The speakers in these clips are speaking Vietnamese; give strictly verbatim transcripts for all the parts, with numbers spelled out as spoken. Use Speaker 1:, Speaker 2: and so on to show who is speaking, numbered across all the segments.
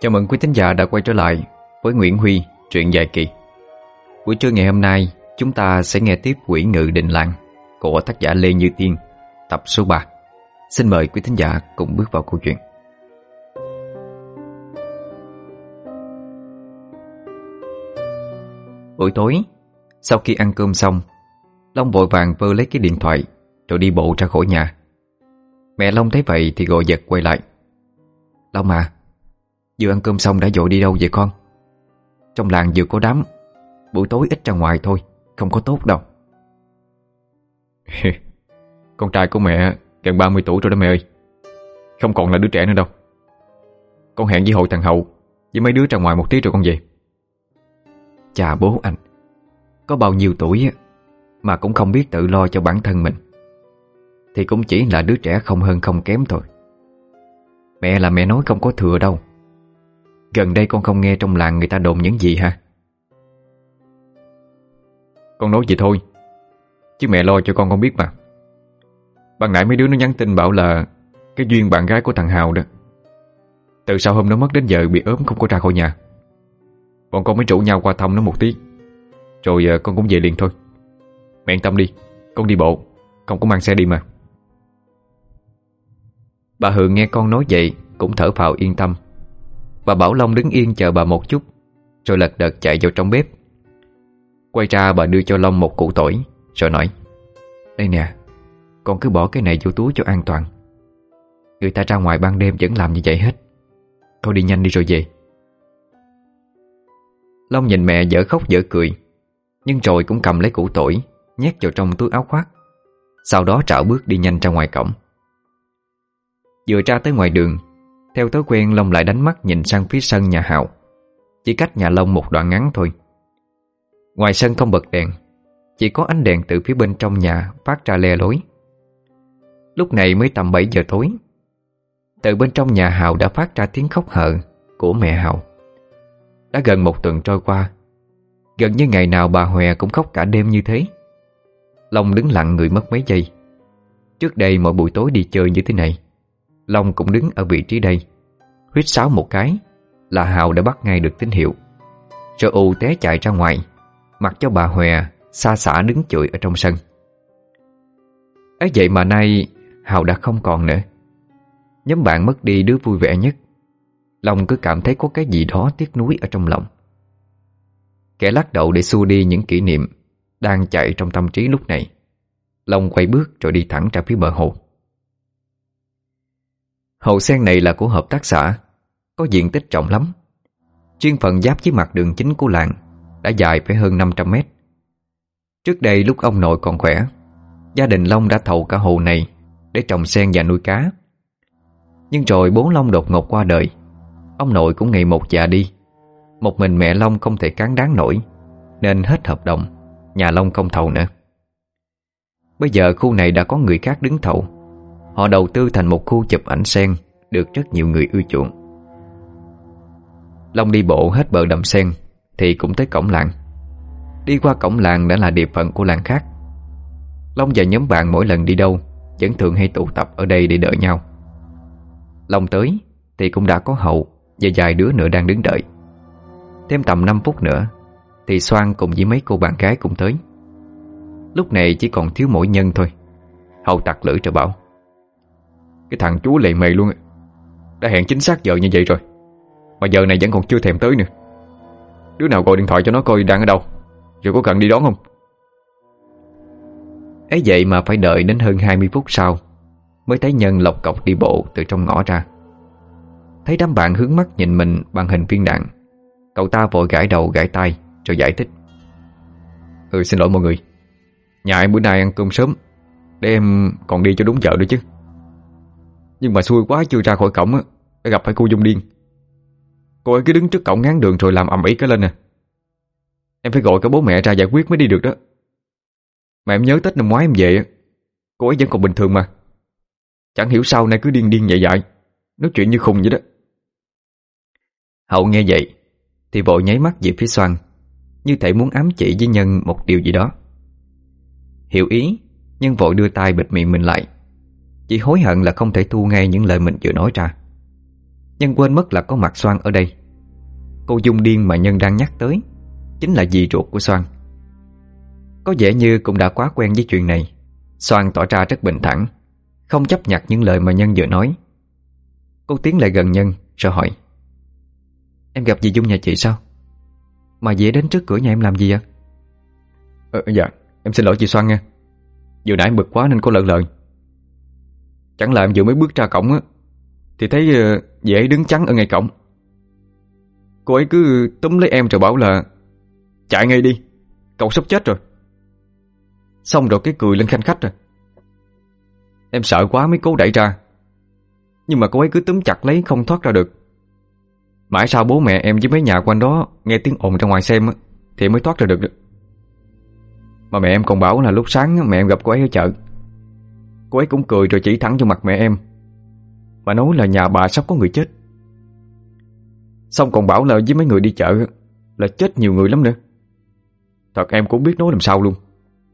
Speaker 1: Chào mừng quý thính giả đã quay trở lại với Nguyễn Huy, truyện dài kỳ. Buổi trưa ngày hôm nay, chúng ta sẽ nghe tiếp Quỷ Ngự Đình Làng của tác giả Lê Như Tiên, tập số ba. Xin mời quý thính giả cùng bước vào câu chuyện. Buổi tối, sau khi ăn cơm xong, Long vội vàng vơ lấy cái điện thoại rồi đi bộ ra khỏi nhà. Mẹ Long thấy vậy thì gọi giật quay lại. Long à, vừa ăn cơm xong đã vội đi đâu vậy con? Trong làng vừa có đám, buổi tối ít ra ngoài thôi, không có tốt đâu. Con trai của mẹ gần ba mươi tuổi rồi đó mẹ ơi, không còn là đứa trẻ nữa đâu. Con hẹn với hội thằng Hậu với mấy đứa ra ngoài một tí rồi con về. Chà bố anh, có bao nhiêu tuổi mà cũng không biết tự lo cho bản thân mình thì cũng chỉ là đứa trẻ không hơn không kém thôi. Mẹ là mẹ nói không có thừa đâu. Gần đây con không nghe trong làng người ta đồn những gì hả? Con nói vậy thôi, chứ mẹ lo cho con con biết mà. Ban nãy mấy đứa nó nhắn tin bảo là cái Duyên bạn gái của thằng Hào đó, từ sau hôm nó mất đến giờ bị ốm không có ra khỏi nhà. Bọn con mới rủ nhau qua thăm nó một tí, rồi con cũng về liền thôi. Mẹ yên tâm đi, con đi bộ, không có mang xe đi mà. Bà Hường nghe con nói vậy cũng thở phào yên tâm. Bà bảo Long đứng yên chờ bà một chút, rồi lật đật chạy vào trong bếp. Quay ra bà đưa cho Long một củ tỏi, rồi nói: Đây nè, con cứ bỏ cái này vô túi cho an toàn. Người ta ra ngoài ban đêm vẫn làm như vậy hết. Thôi đi nhanh đi rồi về. Long nhìn mẹ dở khóc dở cười, nhưng rồi cũng cầm lấy củ tỏi nhét vào trong túi áo khoác. Sau đó trảo bước đi nhanh ra ngoài cổng. Vừa ra tới ngoài đường, theo thói quen Long lại đánh mắt nhìn sang phía sân nhà Hào. Chỉ cách nhà Long một đoạn ngắn thôi. Ngoài sân không bật đèn, chỉ có ánh đèn từ phía bên trong nhà phát ra le lối. Lúc này mới tầm bảy giờ tối. Từ bên trong nhà Hào đã phát ra tiếng khóc hợ của mẹ Hào. Đã gần một tuần trôi qua, gần như ngày nào bà Hòe cũng khóc cả đêm như thế. Long đứng lặng người mất mấy giây. Trước đây mỗi buổi tối đi chơi như thế này, Long cũng đứng ở vị trí đây, huýt sáo một cái là Hào đã bắt ngay được tín hiệu, rồi ù té chạy ra ngoài, mặc cho bà Hòe xa xả đứng chửi ở trong sân. Ấy vậy mà nay Hào đã không còn nữa. Nhóm bạn mất đi đứa vui vẻ nhất, Long cứ cảm thấy có cái gì đó tiếc nuối ở trong lòng. Kẻ lắc đầu để xua đi những kỷ niệm đang chạy trong tâm trí lúc này, Long quay bước rồi đi thẳng ra phía bờ hồ. Hồ sen này là của hợp tác xã, có diện tích rộng lắm, chuyên phần giáp với mặt đường chính của làng, đã dài phải hơn năm trăm mét. Trước đây lúc ông nội còn khỏe, gia đình Long đã thầu cả hồ này để trồng sen và nuôi cá. Nhưng rồi bố Long đột ngột qua đời, ông nội cũng ngày một già đi. Một mình mẹ Long không thể cán đáng nổi, nên hết hợp đồng, nhà Long không thầu nữa. Bây giờ khu này đã có người khác đứng thầu. Họ đầu tư thành một khu chụp ảnh sen được rất nhiều người ưa chuộng. Long đi bộ hết bờ đầm sen thì cũng tới cổng làng. Đi qua cổng làng đã là địa phận của làng khác. Long và nhóm bạn mỗi lần đi đâu vẫn thường hay tụ tập ở đây để đợi nhau. Long tới thì cũng đã có Hậu và vài đứa nữa đang đứng đợi. Thêm tầm năm phút nữa thì Soan cùng với mấy cô bạn gái cũng tới. Lúc này chỉ còn thiếu mỗi Nhân thôi. Hậu tặc lưỡi rồi bảo: Cái thằng chú lề mề luôn, đã hẹn chính xác giờ như vậy rồi mà giờ này vẫn còn chưa thèm tới nữa. Đứa nào gọi điện thoại cho nó coi đang ở đâu, rồi có cần đi đón không? Ấy vậy mà phải đợi đến hơn hai mươi phút sau mới thấy Nhân lộc cọc đi bộ từ trong ngõ ra. Thấy đám bạn hướng mắt nhìn mình bằng hình viên đạn, cậu ta vội gãi đầu gãi tay rồi giải thích: Ừ xin lỗi mọi người, nhà em bữa nay ăn cơm sớm để em còn đi cho đúng giờ nữa chứ. Nhưng mà xui quá chưa ra khỏi cổng á, đã gặp phải cô Dung điên. Cô ấy cứ đứng trước cổng ngán đường rồi làm ầm ĩ cái lên nè. Em phải gọi cả bố mẹ ra giải quyết mới đi được đó. Mà em nhớ Tết năm ngoái em về á, cô ấy vẫn còn bình thường mà. Chẳng hiểu sao nay cứ điên điên dại dại, nói chuyện như khùng vậy đó. Hậu nghe vậy thì vội nháy mắt về phía Soan, như thể muốn ám chỉ với Nhân một điều gì đó. Hiểu ý, nhưng vội đưa tay bịt miệng mình lại, chỉ hối hận là không thể thu ngay những lời mình vừa nói ra. Nhân quên mất là có mặt Soan ở đây. Cô Dung điên mà Nhân đang nhắc tới chính là dì ruột của Soan. Có vẻ như cũng đã quá quen với chuyện này. Soan tỏ ra rất bình thản, không chấp nhặt những lời mà Nhân vừa nói. Cô tiến lại gần Nhân rồi hỏi: Em gặp dì Dung nhà chị sao? Mà dì đến trước cửa nhà em làm gì ạ? Ờ, dạ, em xin lỗi chị Soan nha. Vừa nãy em bực quá nên có lỡ lời. Chẳng là em vừa mới bước ra cổng á, thì thấy uh, dì ấy đứng chắn ở ngay cổng. Cô ấy cứ túm lấy em rồi bảo là chạy ngay đi, cậu sắp chết rồi. Xong rồi cái cười lên khanh khách rồi. Em sợ quá mới cố đẩy ra, nhưng mà cô ấy cứ túm chặt lấy không thoát ra được. Mãi sau bố mẹ em với mấy nhà quanh đó nghe tiếng ồn ra ngoài xem á, thì mới thoát ra được. Mà mẹ em còn bảo là lúc sáng mẹ em gặp cô ấy ở chợ. Cô ấy cũng cười rồi chỉ thẳng vô mặt mẹ em, mà nói là nhà bà sắp có người chết. Xong còn bảo là với mấy người đi chợ là chết nhiều người lắm nữa. Thật em cũng biết nói làm sao luôn.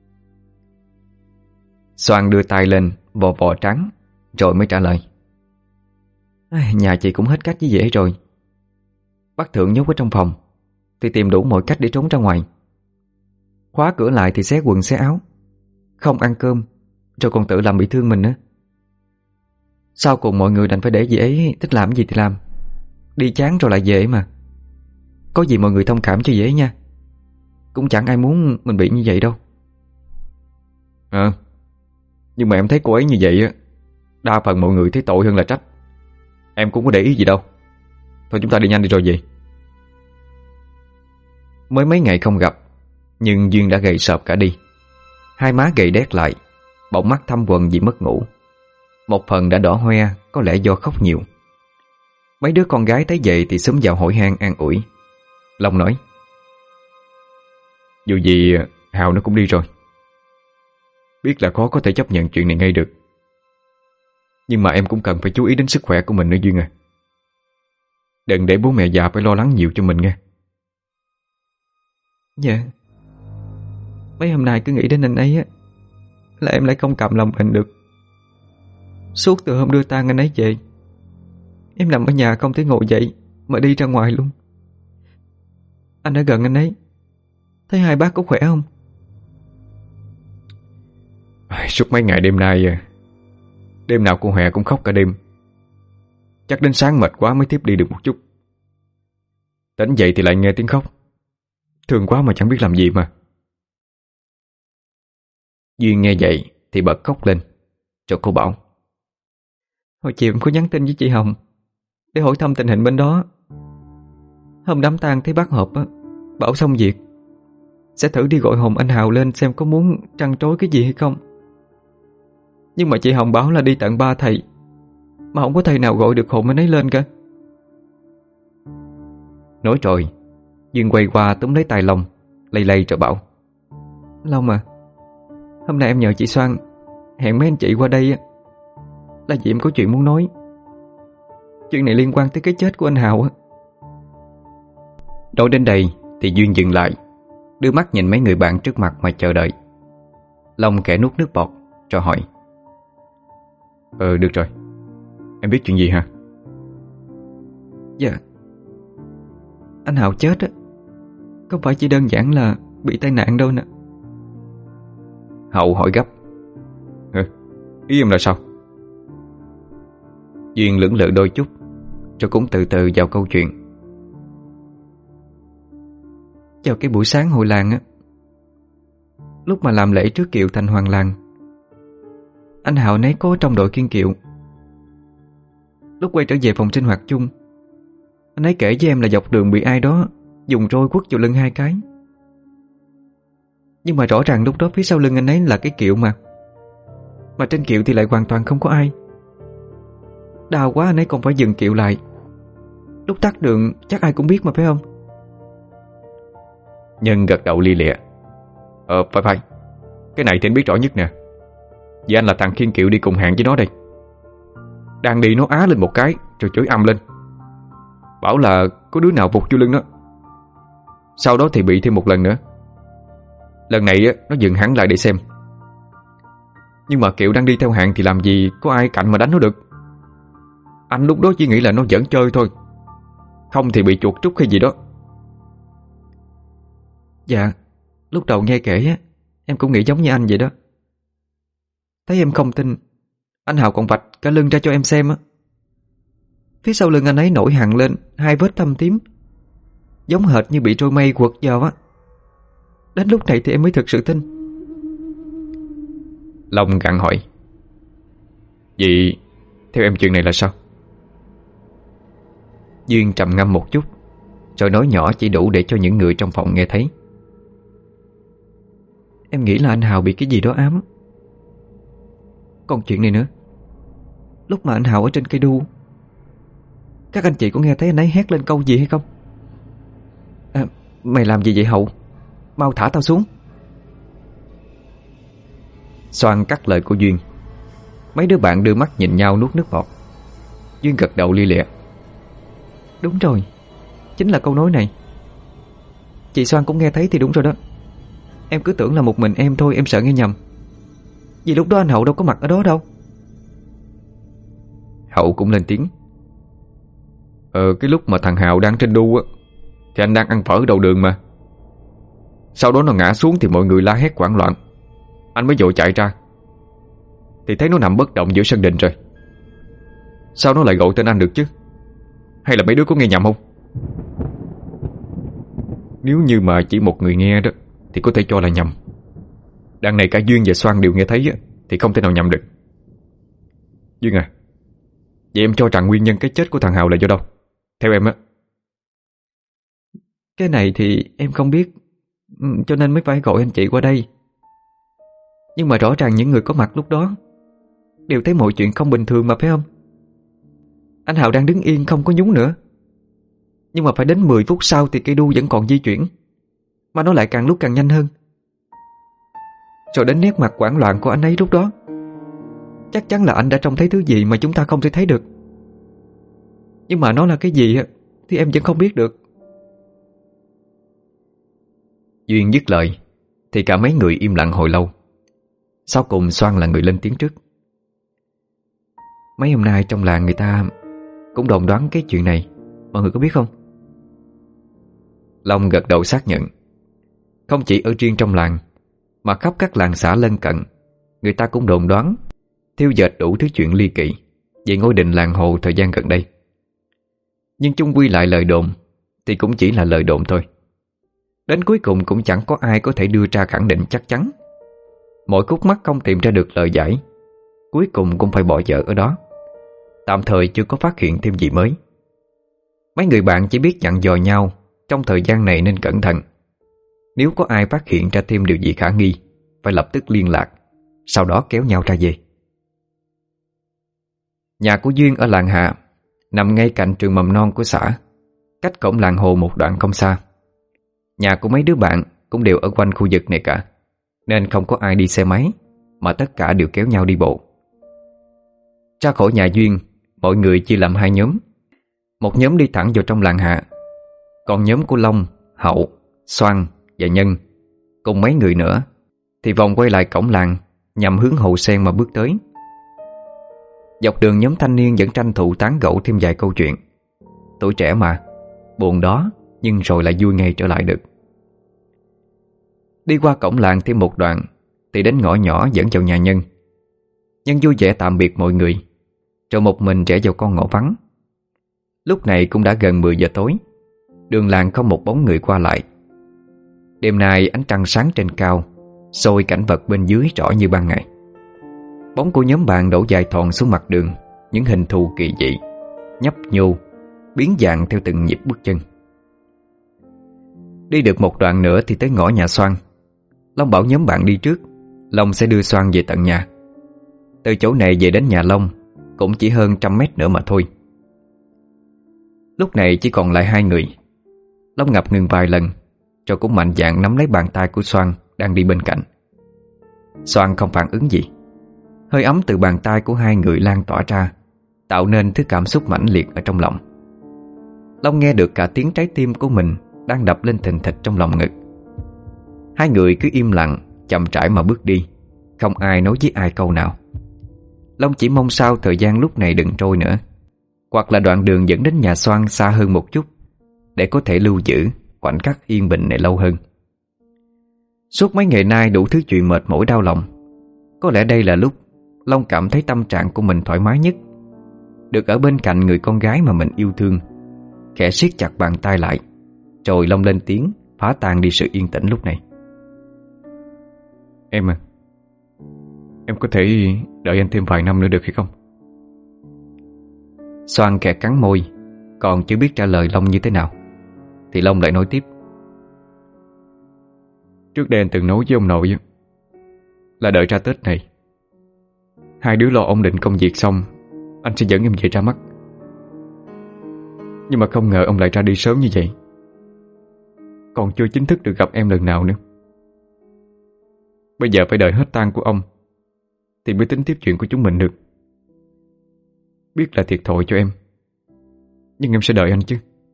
Speaker 1: Soan đưa tay lên vò vò trắng rồi mới trả lời: Nhà chị cũng hết cách với dễ rồi. Bác Thượng nhốt ở trong phòng thì tìm đủ mọi cách để trốn ra ngoài. Khóa cửa lại thì xé quần xé áo, không ăn cơm, rồi còn tự làm bị thương mình nữa. Sau cùng mọi người đành phải để dì ấy thích làm gì thì làm, đi chán rồi lại về mà. Có gì mọi người thông cảm cho dễ nha. Cũng chẳng ai muốn mình bị như vậy đâu. À, nhưng mà em thấy cô ấy như vậy á, đa phần mọi người thấy tội hơn là trách. Em cũng có để ý gì đâu. Thôi chúng ta đi nhanh đi rồi về. Mới mấy ngày không gặp, nhưng Duyên đã gầy sợp cả đi. Hai má gầy đét lại, bọng mắt thâm quầng vì mất ngủ. Một phần đã đỏ hoe, có lẽ do khóc nhiều. Mấy đứa con gái thấy vậy thì xúm vào hỏi han an ủi. Long nói: Dù gì Hào nó cũng đi rồi. Biết là khó có thể chấp nhận chuyện này ngay được, nhưng mà em cũng cần phải chú ý đến sức khỏe của mình nữa Duyên à. Đừng để bố mẹ già phải lo lắng nhiều cho mình nghe. Dạ. Mấy hôm nay cứ nghĩ đến anh ấy á, là em lại không cầm lòng mình được. Suốt từ hôm đưa tang anh ấy về, em nằm ở nhà không thể ngồi dậy mà đi ra ngoài luôn. Anh ở gần anh ấy, thấy hai bác có khỏe không? Suốt mấy ngày đêm nay, đêm nào cô Hòe cũng khóc cả đêm. Chắc đến sáng mệt quá mới tiếp đi được một chút. Tỉnh dậy thì lại nghe tiếng khóc. Thương quá mà chẳng biết làm gì mà. Duyên nghe vậy thì bật khóc lên. Rồi cô bảo: Hồi chiều em có nhắn tin với chị Hồng để hỏi thăm tình hình bên đó. Hôm đám tang thấy bác họp á, bảo xong việc sẽ thử đi gọi hồn anh Hào lên xem có muốn trăn trối cái gì hay không. Nhưng mà chị Hồng bảo là đi tận ba thầy, mà không có thầy nào gọi được hồn anh ấy lên cả. Nói rồi Duyên quay qua túm lấy tay Long, lay lay rồi bảo: Long à, hôm nay em nhờ chị Soan hẹn mấy anh chị qua đây á, là vì em có chuyện muốn nói. Chuyện này liên quan tới cái chết của anh Hào á. Nói đến đây thì Duyên dừng lại, đưa mắt nhìn mấy người bạn trước mặt mà chờ đợi. Long khẽ nuốt nước bọt rồi hỏi: Ờ được rồi, em biết chuyện gì hả? Dạ, anh Hào chết á, không phải chỉ đơn giản là bị tai nạn đâu nè. Hậu hỏi gấp: ừ, Ý em là sao? Duyên lưỡng lự đôi chút rồi cũng từ từ vào câu chuyện. Vào cái buổi sáng hội làng á, lúc mà làm lễ trước kiệu thành hoàng làng, anh Hào nấy có trong đội kiêng kiệu. Lúc quay trở về phòng sinh hoạt chung, anh ấy kể với em là dọc đường bị ai đó dùng roi quất vào lưng hai cái. Nhưng mà rõ ràng lúc đó phía sau lưng anh ấy là cái kiệu mà Mà trên kiệu thì lại hoàn toàn không có ai. Đau quá anh ấy còn phải dừng kiệu lại. Lúc tắt đường chắc ai cũng biết mà phải không? Nhân gật đầu lia lịa: Ờ phải phải, cái này thì anh biết rõ nhất nè. Vì anh là thằng khiêng kiệu đi cùng hàng với nó đây. Đang đi nó á lên một cái rồi chửi ầm lên, bảo là có đứa nào vụt vô lưng nó. Sau đó thì bị thêm một lần nữa. Lần này nó dừng hẳn lại để xem. Nhưng mà kiệu đang đi theo hàng thì làm gì có ai cạnh mà đánh nó được.
Speaker 2: Anh lúc đó chỉ nghĩ là nó giỡn chơi thôi, không thì bị chuột trút hay gì đó.
Speaker 3: Dạ, lúc đầu nghe kể á, em cũng nghĩ giống như anh vậy đó. Thấy em không tin, anh Hào còn vạch cả lưng ra cho em xem á. Phía sau lưng anh ấy nổi hằn lên hai vết thâm tím, giống hệt như bị trôi mây quật vào á. Đến lúc này thì em mới thực sự tin.
Speaker 2: Long gặng hỏi: Vậy theo em chuyện này là sao?
Speaker 1: Duyên trầm ngâm một chút, rồi nói nhỏ chỉ đủ để cho những người trong phòng nghe thấy.
Speaker 3: Em nghĩ là anh Hào bị cái gì đó ám. Còn chuyện này nữa, lúc mà anh Hào ở trên cây đu, các anh chị có nghe thấy anh ấy hét lên câu gì hay không? À, mày làm gì vậy Hậu? Mau thả tao xuống.
Speaker 1: Soan cắt lời của Duyên. Mấy đứa bạn đưa mắt nhìn nhau nuốt nước bọt. Duyên gật đầu lia lịa:
Speaker 3: Đúng rồi, chính là câu nói này. Chị Soan cũng nghe thấy thì đúng rồi đó. Em cứ tưởng là một mình em thôi, em sợ nghe nhầm. Vì lúc đó anh Hậu đâu có mặt ở đó đâu.
Speaker 1: Hậu cũng lên tiếng:
Speaker 2: Ờ cái lúc mà thằng Hào đang trên đu á, thì anh đang ăn phở ở đầu đường mà. Sau đó nó ngã xuống thì mọi người la hét hoảng loạn. Anh mới vội chạy ra, thì thấy nó nằm bất động giữa sân đình rồi. Sao nó lại gọi tên anh được chứ? Hay là mấy đứa có nghe nhầm không? Nếu như mà chỉ một người nghe đó thì có thể cho là nhầm. Đằng này cả Duyên và Soan đều nghe thấy á, thì không thể nào nhầm được. Duyên à, vậy em cho rằng nguyên nhân cái chết của thằng Hào là do đâu? Theo em á.
Speaker 3: Cái này thì em không biết, cho nên mới phải gọi anh chị qua đây. Nhưng mà rõ ràng những người có mặt lúc đó đều thấy mọi chuyện không bình thường mà, phải không? Anh Hào đang đứng yên không có nhúng nữa, nhưng mà phải đến mười phút sau thì cây đu vẫn còn di chuyển, mà nó lại càng lúc càng nhanh hơn. Rồi đến nét mặt hoảng loạn của anh ấy lúc đó, chắc chắn là anh đã trông thấy thứ gì mà chúng ta không thể thấy được. Nhưng mà nó là cái gì thì em vẫn không biết được.
Speaker 1: Duyên dứt lời thì cả mấy người im lặng hồi lâu. Sau cùng Soan là người lên tiếng trước:
Speaker 3: Mấy hôm nay trong làng người ta cũng đồn đoán cái chuyện này, mọi người có biết không?
Speaker 1: Long gật đầu xác nhận. Không chỉ ở riêng trong làng, mà khắp các làng xã lân cận, người ta cũng đồn đoán, thiêu dệt đủ thứ chuyện ly kỳ về ngôi đình làng Hồ thời gian gần đây. Nhưng chung quy lại lời đồn thì cũng chỉ là lời đồn thôi. Đến cuối cùng cũng chẳng có ai có thể đưa ra khẳng định chắc chắn. Mỗi khúc mắc không tìm ra được lời giải, cuối cùng cũng phải bỏ dở ở đó. Tạm thời chưa có phát hiện thêm gì mới. Mấy người bạn chỉ biết dặn dò nhau trong thời gian này nên cẩn thận. Nếu có ai phát hiện ra thêm điều gì khả nghi, phải lập tức liên lạc, sau đó kéo nhau ra về. Nhà của Duyên ở làng Hạ, nằm ngay cạnh trường mầm non của xã, cách cổng làng Hồ một đoạn không xa. Nhà của mấy đứa bạn cũng đều ở quanh khu vực này cả, nên không có ai đi xe máy, mà tất cả đều kéo nhau đi bộ. Ra khỏi nhà Duyên, mọi người chia làm hai nhóm. Một nhóm đi thẳng vào trong làng Hạ, còn nhóm của Long, Hậu, Soan và Nhân cùng mấy người nữa thì vòng quay lại cổng làng, nhằm hướng Hồ Sen mà bước tới. Dọc đường nhóm thanh niên vẫn tranh thủ tán gẫu thêm vài câu chuyện. Tuổi trẻ mà, buồn đó nhưng rồi lại vui ngay trở lại được. Đi qua cổng làng thêm một đoạn thì đến ngõ nhỏ dẫn vào nhà Nhân. Nhân vui vẻ tạm biệt mọi người, rồi một mình rẽ vào con ngõ vắng. Lúc này cũng đã gần mười giờ tối, đường làng không một bóng người qua lại. Đêm nay ánh trăng sáng trên cao soi cảnh vật bên dưới rõ như ban ngày. Bóng của nhóm bạn đổ dài thòn xuống mặt đường, những hình thù kỳ dị, nhấp nhô, biến dạng theo từng nhịp bước chân. Đi được một đoạn nữa thì tới ngõ nhà Soan. Long bảo nhóm bạn đi trước, Long sẽ đưa Soan về tận nhà. Từ chỗ này về đến nhà Long cũng chỉ hơn trăm mét nữa mà thôi. Lúc này chỉ còn lại hai người. Long ngập ngừng vài lần, rồi cũng mạnh dạn nắm lấy bàn tay của Soan đang đi bên cạnh. Soan không phản ứng gì. Hơi ấm từ bàn tay của hai người lan tỏa ra, tạo nên thứ cảm xúc mãnh liệt ở trong lòng. Long nghe được cả tiếng trái tim của mình đang đập lên thình thịch trong lòng ngực. Hai người cứ im lặng, chậm rãi mà bước đi, không ai nói với ai câu nào. Long chỉ mong sao thời gian lúc này đừng trôi nữa. hoặc là đoạn đường dẫn đến nhà Xoan xa hơn một chút, để có thể lưu giữ khoảnh khắc yên bình này lâu hơn. Suốt mấy ngày nay đủ thứ chuyện mệt mỏi đau lòng, có lẽ đây là lúc Long cảm thấy tâm trạng của mình thoải mái nhất. Được ở bên cạnh người con gái mà mình yêu thương, khẽ siết chặt bàn tay lại, rồi Long lên tiếng phá tan đi sự yên tĩnh lúc này.
Speaker 2: Em à, em có thể đợi anh thêm vài năm nữa được hay không?
Speaker 1: Xoan khẽ cắn môi, còn chưa biết trả lời Long như thế nào, thì Long lại nói tiếp.
Speaker 2: Trước đây anh từng nói với ông nội là đợi ra Tết này, hai đứa lo ổn định công việc xong, anh sẽ dẫn em về ra mắt. Nhưng mà không ngờ ông lại ra đi sớm như vậy, còn chưa chính thức được gặp em lần nào nữa. Bây giờ phải đợi hết tang của ông thì mới tính tiếp chuyện của chúng mình được. Biết là thiệt thòi cho em, nhưng em sẽ đợi anh chứ.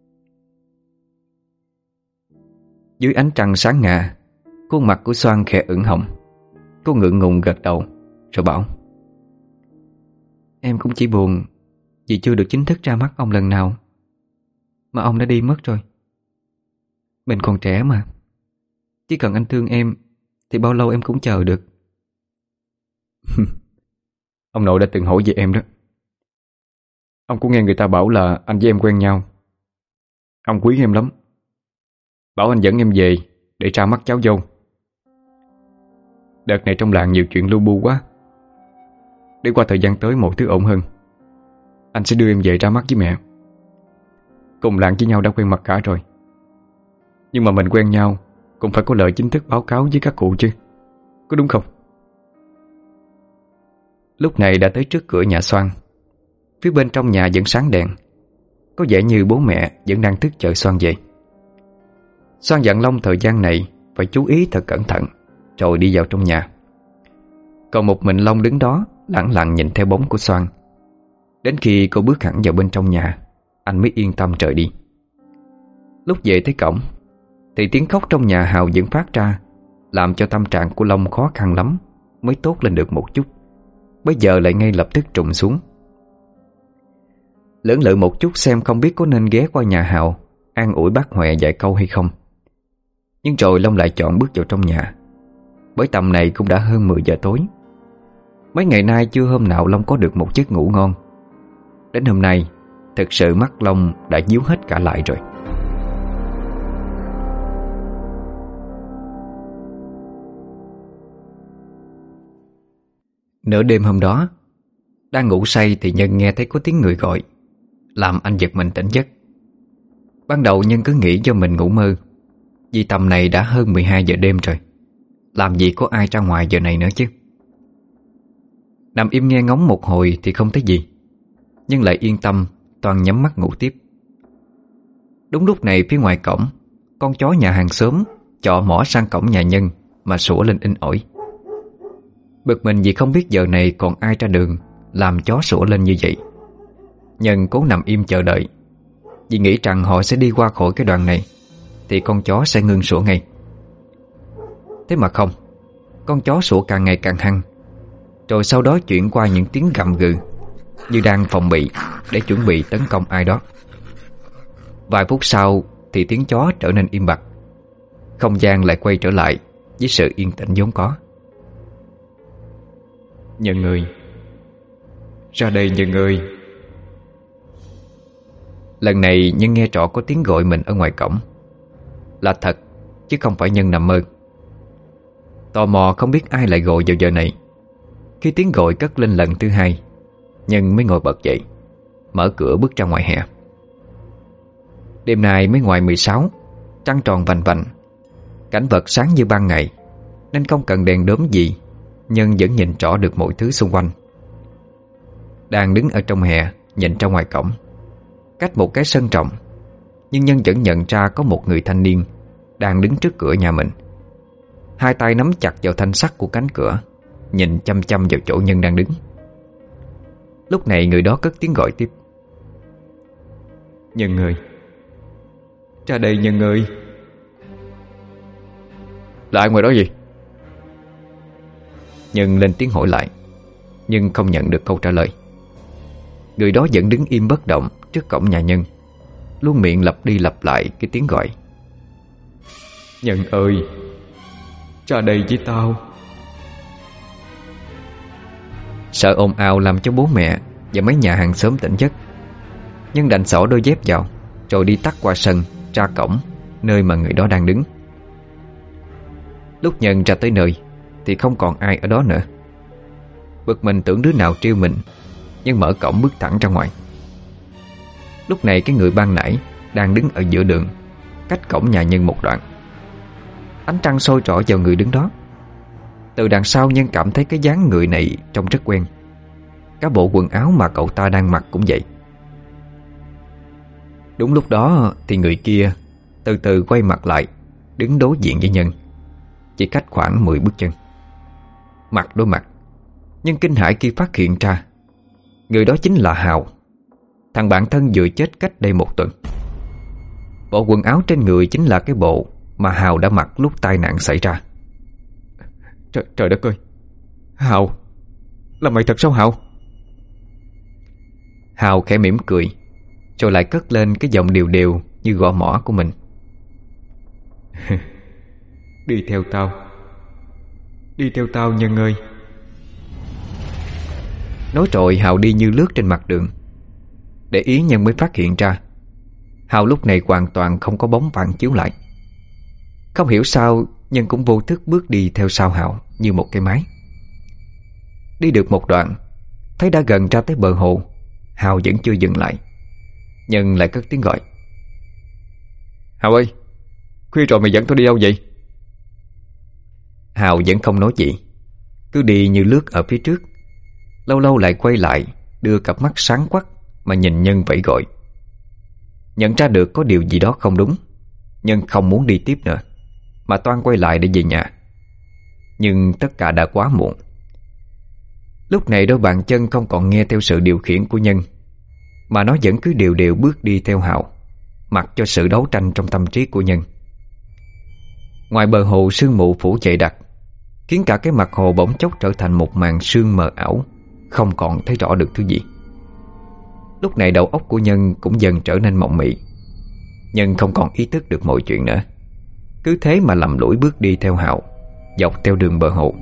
Speaker 1: Dưới ánh trăng sáng ngà, khuôn mặt của Xoan khẽ ửng hồng. Cô ngượng ngùng gật đầu rồi bảo: Em cũng chỉ buồn vì chưa được chính thức ra mắt ông lần nào, mà ông đã đi mất rồi. Mình còn trẻ mà, chỉ cần anh thương em thì bao lâu em cũng chờ được.
Speaker 2: Ông nội đã từng hỏi về em đó. Ông cũng nghe người ta bảo là anh với em quen nhau. Ông quý em lắm, bảo anh dẫn em về để ra mắt cháu dâu. Đợt này trong làng nhiều chuyện lu bu quá, để qua thời gian tới mọi thứ ổn hơn, anh sẽ đưa em về ra mắt với mẹ. Cùng làng với nhau đã quen mặt cả rồi, nhưng mà mình quen nhau cũng phải có lời chính thức báo cáo với các cụ chứ, có đúng không?
Speaker 1: Lúc này đã tới trước cửa nhà Xoan. Phía bên trong nhà vẫn sáng đèn, có vẻ như bố mẹ vẫn đang thức chờ Xoan về. Xoan dặn Long thời gian này phải chú ý thật cẩn thận, rồi đi vào trong nhà. Còn một mình Long đứng đó lẳng lặng nhìn theo bóng của Xoan. Đến khi cô bước hẳn vào bên trong nhà, anh mới yên tâm rời đi. Lúc về tới cổng thì tiếng khóc trong nhà Hào vẫn phát ra, làm cho tâm trạng của Long khó khăn lắm mới tốt lên được một chút. Bây giờ lại ngay lập tức trùng xuống. Lưỡng lự một chút xem không biết có nên ghé qua nhà Hào an ủi bác Huệ vài câu hay không. Nhưng rồi Long lại chọn bước vào trong nhà, bởi tầm này cũng đã hơn mười giờ tối. Mấy ngày nay chưa hôm nào Long có được một giấc ngủ ngon. Đến hôm nay, thực sự mắt Long đã díu hết cả lại rồi. Nửa đêm hôm đó, đang ngủ say thì Nhân nghe thấy có tiếng người gọi, làm anh giật mình tỉnh giấc. Ban đầu Nhân cứ nghĩ do mình ngủ mơ, vì tầm này đã hơn mười hai giờ đêm rồi, làm gì có ai ra ngoài giờ này nữa chứ. Nằm im nghe ngóng một hồi thì không thấy gì, nhưng lại yên tâm toàn nhắm mắt ngủ tiếp. Đúng lúc này phía ngoài cổng, con chó nhà hàng xóm chọ mỏ sang cổng nhà Nhân mà sủa lên inh ỏi. Bực mình vì không biết giờ này còn ai ra đường làm chó sủa lên như vậy. Nhân cố nằm im chờ đợi, vì nghĩ rằng họ sẽ đi qua khỏi cái đoạn này thì con chó sẽ ngưng sủa ngay. Thế mà không, con chó sủa càng ngày càng hăng, rồi sau đó chuyển qua những tiếng gầm gừ, như đang phòng bị để chuẩn bị tấn công ai đó. Vài phút sau thì tiếng chó trở nên im bặt, không gian lại quay trở lại với sự yên tĩnh vốn có.
Speaker 2: Nhân ơi, ra đây Nhân ơi.
Speaker 1: Lần này Nhân nghe rõ có tiếng gọi mình ở ngoài cổng. Là thật, chứ không phải Nhân nằm mơ. Tò mò không biết ai lại gọi vào giờ này. Khi tiếng gọi cất lên lần thứ hai, Nhân mới ngồi bật dậy, mở cửa bước ra ngoài hè. Đêm nay mới ngoài mười sáu, trăng tròn vành vành, cảnh vật sáng như ban ngày, nên không cần đèn đốm gì, Nhân vẫn nhìn rõ được mọi thứ xung quanh. Đang đứng ở trong hè nhìn ra ngoài cổng, cách một cái sân rộng, nhưng Nhân vẫn nhận ra có một người thanh niên đang đứng trước cửa nhà mình. Hai tay nắm chặt vào thanh sắt của cánh cửa, nhìn chăm chăm vào chỗ Nhân đang đứng. Lúc này người đó cất tiếng gọi tiếp.
Speaker 2: Nhân ơi, ra đây Nhân ơi. Là ai ngoài đó gì?
Speaker 1: Nhân lên tiếng hỏi lại, nhưng không nhận được câu trả lời. Người đó vẫn đứng im bất động trước cổng nhà Nhân, luôn miệng lặp đi lặp lại cái tiếng gọi:
Speaker 2: Nhân ơi, ra đây với tao.
Speaker 1: Sợ ồn ào làm cho bố mẹ và mấy nhà hàng xóm tỉnh giấc, Nhân đành xỏ đôi dép vào, rồi đi tắt qua sân, ra cổng nơi mà người đó đang đứng. Lúc Nhân ra tới nơi thì không còn ai ở đó nữa. Bực mình tưởng đứa nào trêu mình, nhưng mở cổng bước thẳng ra ngoài. Lúc này cái người ban nãy đang đứng ở giữa đường, cách cổng nhà Nhân một đoạn. Ánh trăng soi rõ vào người đứng đó. Từ đằng sau Nhân cảm thấy cái dáng người này trông rất quen. Cả bộ quần áo mà cậu ta đang mặc cũng vậy. Đúng lúc đó thì người kia từ từ quay mặt lại, đứng đối diện với Nhân, chỉ cách khoảng mười bước chân. Mặt đối mặt, nhưng kinh hãi khi phát hiện ra người đó chính là Hào, thằng bạn thân vừa chết cách đây một tuần. Bộ quần áo trên người chính là cái bộ mà Hào đã mặc lúc tai nạn xảy ra.
Speaker 2: Trời, trời đất ơi, Hào, là mày thật sao Hào?
Speaker 1: Hào khẽ mỉm cười, rồi lại cất lên cái giọng đều đều như gõ mõ của mình.
Speaker 2: Đi theo tao, đi theo tao Nhân ơi.
Speaker 1: Nói rồi Hào đi như lướt trên mặt đường. Để ý Nhân mới phát hiện ra Hào lúc này hoàn toàn không có bóng phản chiếu lại. Không hiểu sao Nhân cũng vô thức bước đi theo sau Hào như một cái máy. Đi được một đoạn, thấy đã gần ra tới bờ hồ, Hào vẫn chưa dừng lại. Nhân lại cất tiếng gọi:
Speaker 2: Hào ơi, khuya rồi mày dẫn tôi đi đâu vậy?
Speaker 1: Hào vẫn không nói gì, cứ đi như lướt ở phía trước. Lâu lâu lại quay lại, đưa cặp mắt sáng quắc mà nhìn Nhân vẫy gọi. Nhận ra được có điều gì đó không đúng, Nhân không muốn đi tiếp nữa, mà toan quay lại để về nhà. Nhưng tất cả đã quá muộn. Lúc này đôi bàn chân không còn nghe theo sự điều khiển của Nhân, mà nó vẫn cứ đều đều bước đi theo Hào, mặc cho sự đấu tranh trong tâm trí của Nhân. Ngoài bờ hồ sương mù phủ dày đặc, khiến cả cái mặt hồ bỗng chốc trở thành một màn sương mờ ảo, không còn thấy rõ được thứ gì. Lúc này đầu óc của Nhân cũng dần trở nên mộng mị. Nhân không còn ý thức được mọi chuyện nữa, cứ thế mà lầm lũi bước đi theo Hào, dọc theo đường bờ hồ.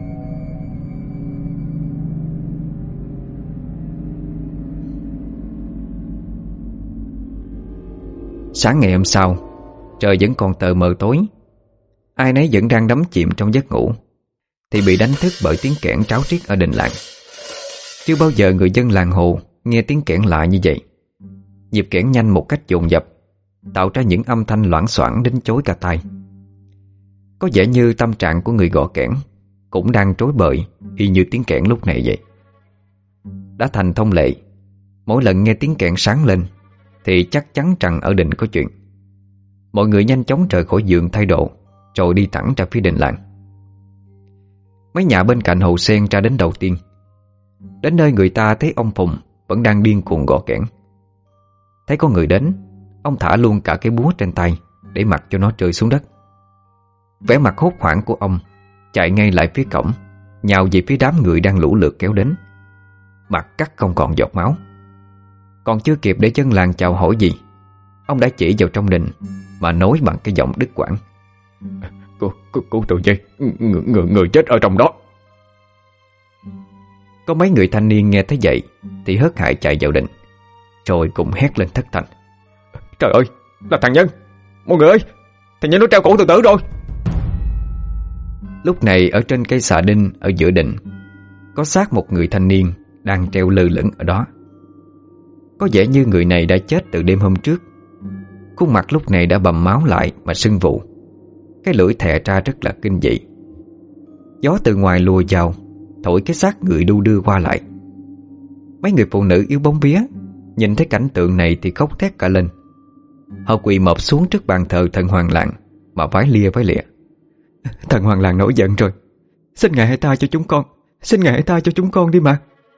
Speaker 1: Sáng ngày hôm sau, trời vẫn còn tờ mờ tối. Ai nấy vẫn đang đắm chìm trong giấc ngủ, thì bị đánh thức bởi tiếng kẽn tráo triết ở đình làng. Chưa bao giờ người dân làng hồ nghe tiếng kẽn lạ như vậy. Nhịp kẽn nhanh một cách dồn dập, tạo ra những âm thanh loảng xoảng đến chối cả tai. Có vẻ như tâm trạng của người gõ kẽn cũng đang rối bời y như tiếng kẽn lúc này vậy. Đã thành thông lệ, mỗi lần nghe tiếng kẽn sáng lên thì chắc chắn rằng ở đình có chuyện. Mọi người nhanh chóng rời khỏi giường thay đồ, rồi đi thẳng ra phía đình làng. Mấy nhà bên cạnh hồ sen ra đến đầu tiên. Đến nơi người ta thấy ông Phùng vẫn đang điên cuồng gõ kẽn. Thấy có người đến, ông thả luôn cả cái búa trên tay để mặc cho nó rơi xuống đất. Vẻ mặt hốt hoảng của ông chạy ngay lại phía cổng, nhào về phía đám người đang lũ lượt kéo đến. Mặt cắt không còn giọt máu. Còn chưa kịp để dân làng chào hỏi gì, ông đã chỉ vào trong đình mà nói bằng cái giọng đứt quãng:
Speaker 2: Cô, cô, cô tự dây, người, người, người chết ở trong đó.
Speaker 1: Có mấy người thanh niên nghe thấy vậy thì hớt hải chạy vào đình, rồi cùng hét lên thất thanh:
Speaker 2: Trời ơi, là thằng Nhân! Mọi người ơi, thằng Nhân nó treo cổ tự tử rồi!
Speaker 1: Lúc này ở trên cây xà đinh ở giữa đình, có xác một người thanh niên đang treo lơ lửng ở đó. Có vẻ như người này đã chết từ đêm hôm trước. Khuôn mặt lúc này đã bầm máu lại mà sưng vù, cái lưỡi thè ra rất là kinh dị. Gió từ ngoài lùa vào, thổi cái xác người đu đưa qua lại. Mấy người phụ nữ yếu bóng vía nhìn thấy cảnh tượng này thì khóc thét cả lên. Họ quỳ mọp xuống trước bàn thờ thần Hoàng Làng mà vái lia vái lịa:
Speaker 3: Thần Hoàng Làng nổi giận rồi, xin ngài hãy tha cho chúng con, xin ngài hãy tha cho chúng con đi mà.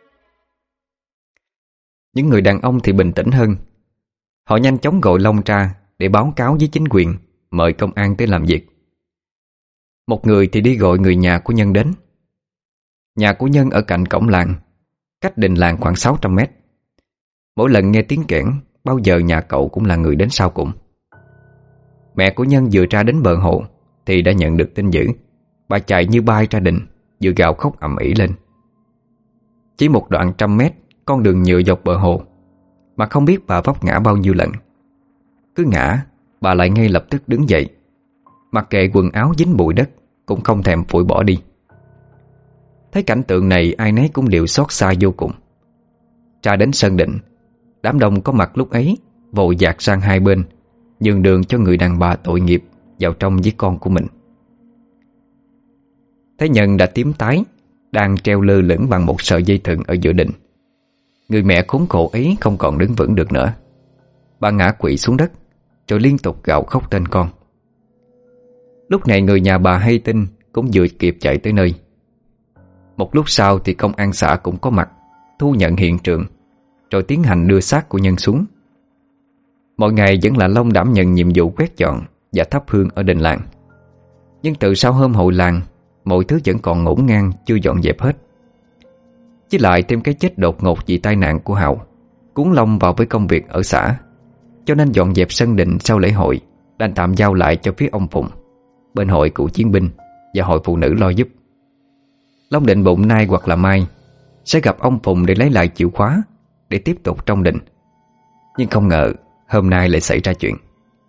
Speaker 1: Những người đàn ông thì bình tĩnh hơn. Họ nhanh chóng gọi Long ra để báo cáo với chính quyền, mời công an tới làm việc. Một người thì đi gọi người nhà của Nhân đến. Nhà của Nhân ở cạnh cổng làng, cách đình làng khoảng sáu trăm mét. Mỗi lần nghe tiếng kẽn, bao giờ nhà cậu cũng là người đến sau cùng. Mẹ của Nhân vừa ra đến bờ hồ thì đã nhận được tin dữ. Bà chạy như bay ra đình, vừa gào khóc ầm ĩ lên. Chỉ một đoạn trăm mét con đường nhựa dọc bờ hồ, mà không biết bà vấp ngã bao nhiêu lần. Cứ ngã, bà lại ngay lập tức đứng dậy, mặc kệ quần áo dính bụi đất cũng không thèm phủi bỏ đi. Thấy cảnh tượng này, ai nấy cũng đều xót xa vô cùng. Ra đến sân định, đám đông có mặt lúc ấy vội dạt sang hai bên, nhường đường cho người đàn bà tội nghiệp vào trong với con của mình. Thấy Nhân đã tím tái, đang treo lơ lửng bằng một sợi dây thừng ở giữa đình. Người mẹ khốn khổ ấy không còn đứng vững được nữa. Bà ngã quỵ xuống đất, rồi liên tục gào khóc tên con. Lúc này người nhà bà hay tin cũng vừa kịp chạy tới nơi. Một lúc sau thì công an xã cũng có mặt, thu nhận hiện trường, rồi tiến hành đưa xác của Nhân xuống. Mọi ngày vẫn là Long đảm nhận nhiệm vụ quét dọn và thắp hương ở đình làng. Nhưng từ sau hôm hội làng, mọi thứ vẫn còn ngổn ngang, chưa dọn dẹp hết. Với lại thêm cái chết đột ngột vì tai nạn của Hào cuốn Long vào với công việc ở xã, cho nên dọn dẹp sân đình sau lễ hội đành tạm giao lại cho phía ông Phụng, bên hội cựu chiến binh và hội phụ nữ lo giúp. Long định bụng nay hoặc là mai sẽ gặp ông Phụng để lấy lại chìa khóa để tiếp tục trong đình. Nhưng không ngờ hôm nay lại xảy ra chuyện.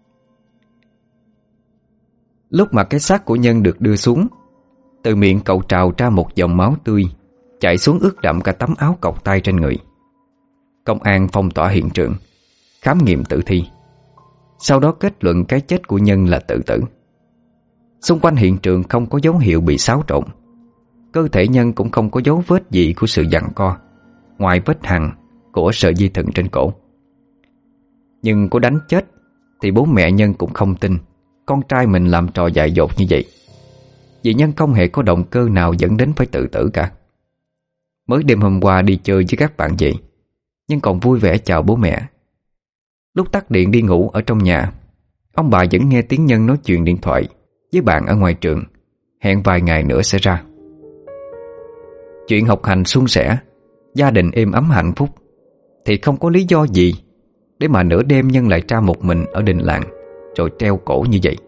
Speaker 1: Lúc mà cái xác của Nhân được đưa xuống, từ miệng cậu trào ra một dòng máu tươi chảy xuống ướt đẫm cả tấm áo cộc tay trên người. Công an phong tỏa hiện trường, khám nghiệm tử thi, sau đó kết luận cái chết của Nhân là tự tử. Xung quanh hiện trường không có dấu hiệu bị xáo trộn. Cơ thể Nhân cũng không có dấu vết gì của sự giằng co, ngoài vết hằn của sợi dây thừng trên cổ. Nhưng có đánh chết thì bố mẹ Nhân cũng không tin con trai mình làm trò dại dột như vậy, vì Nhân không hề có động cơ nào dẫn đến phải tự tử cả. Mới đêm hôm qua đi chơi với các bạn vậy, nhưng còn vui vẻ chào bố mẹ. Lúc tắt điện đi ngủ ở trong nhà, ông bà vẫn nghe tiếng Nhân nói chuyện điện thoại với bạn ở ngoài trường, hẹn vài ngày nữa sẽ ra. Chuyện học hành suôn sẻ, gia đình êm ấm hạnh phúc, thì không có lý do gì để mà nửa đêm Nhân lại ra một mình ở đình làng rồi treo cổ như vậy.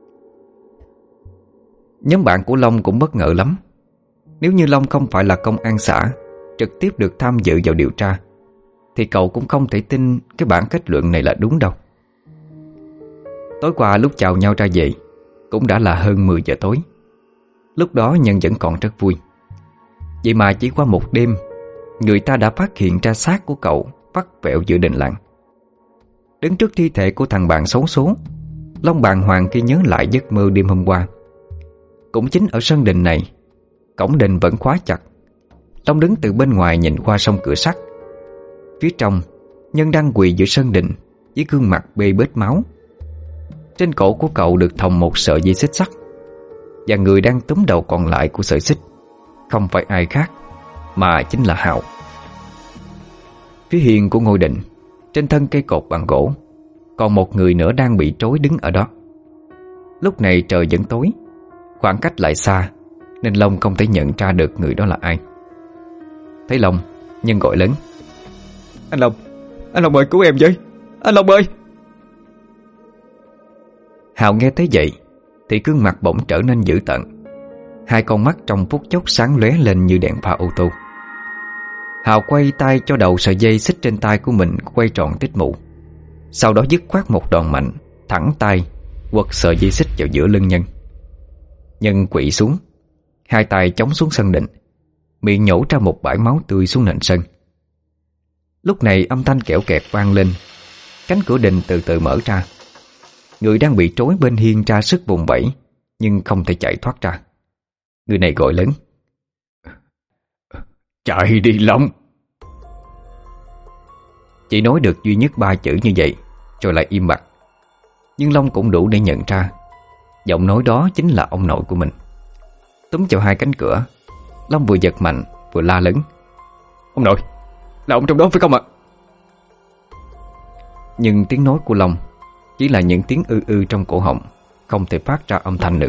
Speaker 1: Nhóm bạn của Long cũng bất ngờ lắm. Nếu như Long không phải là công an xã trực tiếp được tham dự vào điều tra, thì cậu cũng không thể tin cái bản kết luận này là đúng đâu. Tối qua lúc chào nhau ra về cũng đã là hơn mười giờ tối. Lúc đó Nhân vẫn còn rất vui. Vậy mà chỉ qua một đêm, người ta đã phát hiện ra xác của cậu vắt vẹo giữa đình làng. Đứng trước thi thể của thằng bạn xấu số, Long bàng hoàng khi nhớ lại giấc mơ đêm hôm qua. Cũng chính ở sân đình này, cổng đình vẫn khóa chặt. Long đứng từ bên ngoài nhìn qua song cửa sắt. Phía trong, Nhân đang quỳ giữa sân đình với gương mặt bê bết máu. Trên cổ của cậu được thòng một sợi dây xích sắt, và người đang túm đầu còn lại của sợi xích không phải ai khác mà chính là Hào. Phía hiên của ngôi đình, trên thân cây cột bằng gỗ, còn một người nữa đang bị trói đứng ở đó. Lúc này trời vẫn tối, khoảng cách lại xa, nên Long không thể nhận ra được người đó là ai. Thấy Long, Nhân gọi lớn: "Anh Long, anh Long ơi, cứu em với, anh Long ơi!" Hào nghe thấy vậy thì gương mặt bỗng trở nên dữ tợn. Hai con mắt trong phút chốc sáng lóe lên như đèn pha ô tô. Hào quay tay cho đầu sợi dây xích trên tay của mình quay tròn tít mụ. Sau đó dứt khoát một đòn mạnh, thẳng tay quật sợi dây xích vào giữa lưng Nhân. Nhân quỵ xuống, hai tay chống xuống sân định, miệng nhổ ra một bãi máu tươi xuống nền sân. Lúc này âm thanh kẽo kẹt vang lên, cánh cửa đình từ từ mở ra. Người đang bị trói bên hiên ra sức vùng vẫy, nhưng không thể chạy thoát ra. Người này gọi lớn: "Chạy đi Long!" Chỉ nói được duy nhất ba chữ như vậy rồi lại im bặt. Nhưng Long cũng đủ để nhận ra giọng nói đó chính là ông nội của mình. Túm vào hai cánh cửa, Long vừa giật mạnh vừa la lớn: "Ông nội, là ông trong đó phải không ạ?" Nhưng tiếng nói của Long chỉ là những tiếng ư ư trong cổ họng, không thể phát ra âm thanh được.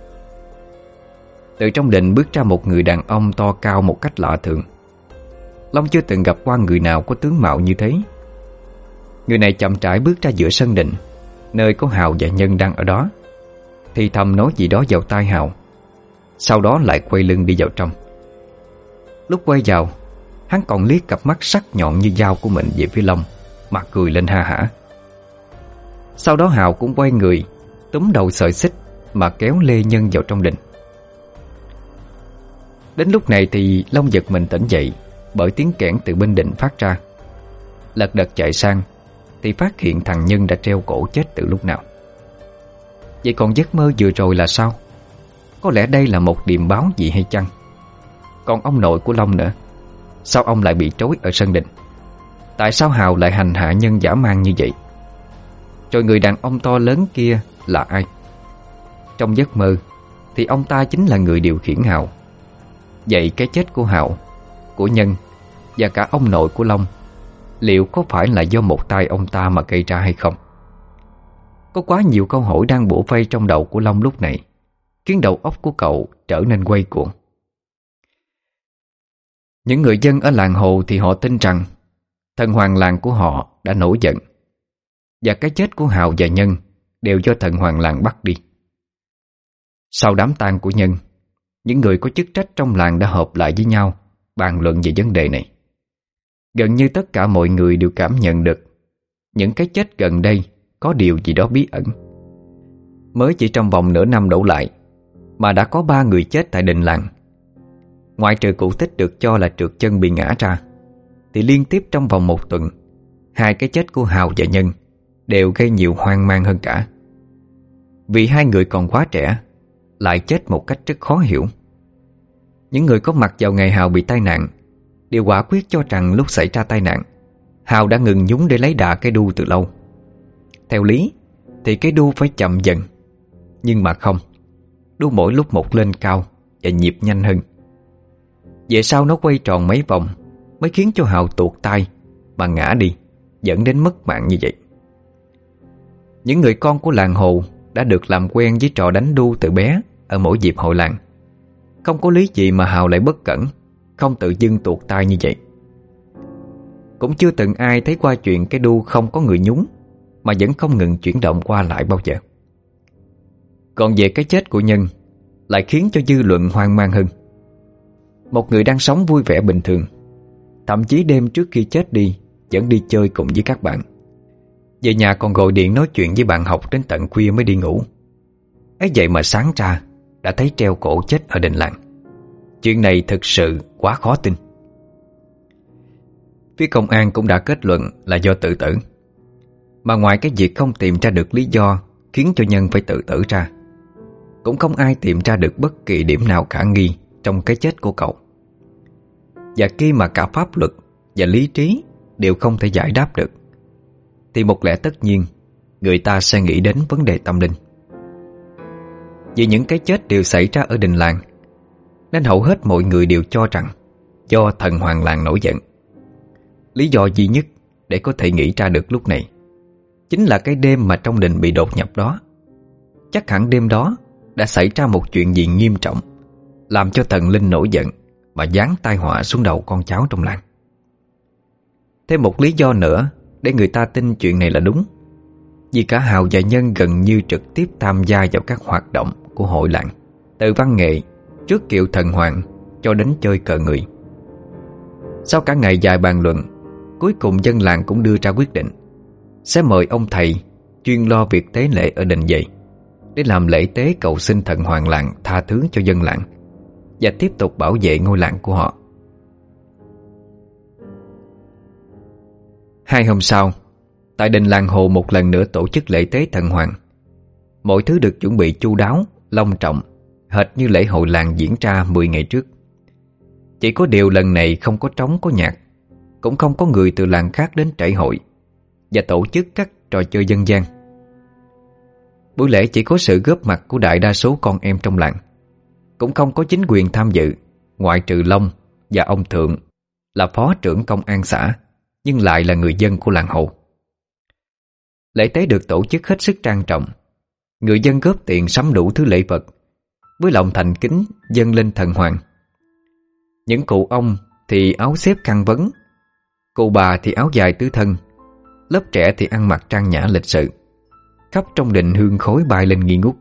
Speaker 1: Từ trong đình bước ra một người đàn ông to cao một cách lạ thường. Long chưa từng gặp qua người nào có tướng mạo như thế. Người này chậm rãi bước ra giữa sân đình, nơi có Hào và Nhân đang ở đó, thì thầm nói gì đó vào tai Hào. Sau đó lại quay lưng đi vào trong. Lúc quay vào, hắn còn liếc cặp mắt sắc nhọn như dao của mình về phía Long, mà cười lên ha hả. Sau đó Hào cũng quay người, túm đầu sợi xích mà kéo Lê Nhân vào trong đình. Đến lúc này thì Long giật mình tỉnh dậy bởi tiếng kẽn từ bên đình phát ra. Lật đật chạy sang thì phát hiện thằng Nhân đã treo cổ chết từ lúc nào. Vậy còn giấc mơ vừa rồi là sao? Có lẽ đây là một điềm báo gì hay chăng? Còn ông nội của Long nữa, sao ông lại bị trói ở sân đình? Tại sao Hào lại hành hạ Nhân dã man như vậy? Rồi người đàn ông to lớn kia là ai? Trong giấc mơ thì ông ta chính là người điều khiển Hào. Vậy cái chết của Hào, của Nhân và cả ông nội của Long, liệu có phải là do một tay ông ta mà gây ra hay không? Có quá nhiều câu hỏi đang bủa vây trong đầu của Long lúc này, khiến đầu óc của cậu trở nên quay cuồng. Những người dân ở làng Hồ thì họ tin rằng thần hoàng làng của họ đã nổi giận, và cái chết của Hào và Nhân đều do thần hoàng làng bắt đi. Sau đám tang của Nhân, những người có chức trách trong làng đã họp lại với nhau bàn luận về vấn đề này. Gần như tất cả mọi người đều cảm nhận được những cái chết gần đây có điều gì đó bí ẩn. Mới chỉ trong vòng nửa năm đổ lại mà đã có ba người chết tại đình làng. Ngoại trừ cụ Tích được cho là trượt chân bị ngã ra, thì liên tiếp trong vòng một tuần, hai cái chết của Hào và Nhân đều gây nhiều hoang mang hơn cả. Vì hai người còn quá trẻ, lại chết một cách rất khó hiểu. Những người có mặt vào ngày Hào bị tai nạn đều quả quyết cho rằng lúc xảy ra tai nạn, Hào đã ngừng nhúng để lấy đà cái đu từ lâu. Theo lý thì cái đu phải chậm dần, nhưng mà không, đu mỗi lúc một lên cao và nhịp nhanh hơn. Về sau nó quay tròn mấy vòng mới khiến cho Hào tuột tay mà ngã đi, dẫn đến mất mạng như vậy. Những người con của làng Hồ đã được làm quen với trò đánh đu từ bé ở mỗi dịp hội làng. Không có lý gì mà Hào lại bất cẩn, không tự dưng tuột tay như vậy. Cũng chưa từng ai thấy qua chuyện cái đu không có người nhúng mà vẫn không ngừng chuyển động qua lại bao giờ. Còn về cái chết của Nhân lại khiến cho dư luận hoang mang hơn. Một người đang sống vui vẻ bình thường, thậm chí đêm trước khi chết đi vẫn đi chơi cùng với các bạn. Về nhà còn gọi điện nói chuyện với bạn học đến tận khuya mới đi ngủ. Ấy vậy mà sáng ra đã thấy treo cổ chết ở đình làng. Chuyện này thực sự quá khó tin. Phía công an cũng đã kết luận là do tự tử. Mà ngoài cái việc không tìm ra được lý do khiến cho Nhân phải tự tử ra, cũng không ai tìm ra được bất kỳ điểm nào khả nghi trong cái chết của cậu. Và khi mà cả pháp luật và lý trí đều không thể giải đáp được, thì một lẽ tất nhiên người ta sẽ nghĩ đến vấn đề tâm linh. Vì những cái chết đều xảy ra ở đình làng, nên hầu hết mọi người đều cho rằng do thần hoàng làng nổi giận. Lý do duy nhất để có thể nghĩ ra được lúc này chính là cái đêm mà trong đình bị đột nhập đó. Chắc hẳn đêm đó đã xảy ra một chuyện gì nghiêm trọng, làm cho thần linh nổi giận mà giáng tai họa xuống đầu con cháu trong làng. Thêm một lý do nữa để người ta tin chuyện này là đúng, vì cả Hào và Nhân gần như trực tiếp tham gia vào các hoạt động của hội làng, từ văn nghệ, trước kiệu thần hoàng cho đến chơi cờ người. Sau cả ngày dài bàn luận, cuối cùng dân làng cũng đưa ra quyết định sẽ mời ông thầy chuyên lo việc tế lễ ở đình về để làm lễ tế cầu xin thần hoàng làng tha thứ cho dân làng và tiếp tục bảo vệ ngôi làng của họ. Hai hôm sau, tại đình làng Hồ một lần nữa tổ chức lễ tế thần hoàng. Mọi thứ được chuẩn bị chu đáo, long trọng, hệt như lễ hội làng diễn ra mười ngày trước. Chỉ có điều lần này không có trống có nhạc, cũng không có người từ làng khác đến trải hội và tổ chức các trò chơi dân gian. Buổi lễ chỉ có sự góp mặt của đại đa số con em trong làng, cũng không có chính quyền tham dự, ngoại trừ Long và ông Thượng là phó trưởng công an xã, nhưng lại là người dân của làng Hồ. Lễ tế được tổ chức hết sức trang trọng. Người dân góp tiền sắm đủ thứ lễ vật, với lòng thành kính dâng lên thần hoàng. Những cụ ông thì áo xếp khăn vấn, cụ bà thì áo dài tứ thân, lớp trẻ thì ăn mặc trang nhã lịch sự. Khắp trong đình hương khói bay lên nghi ngút.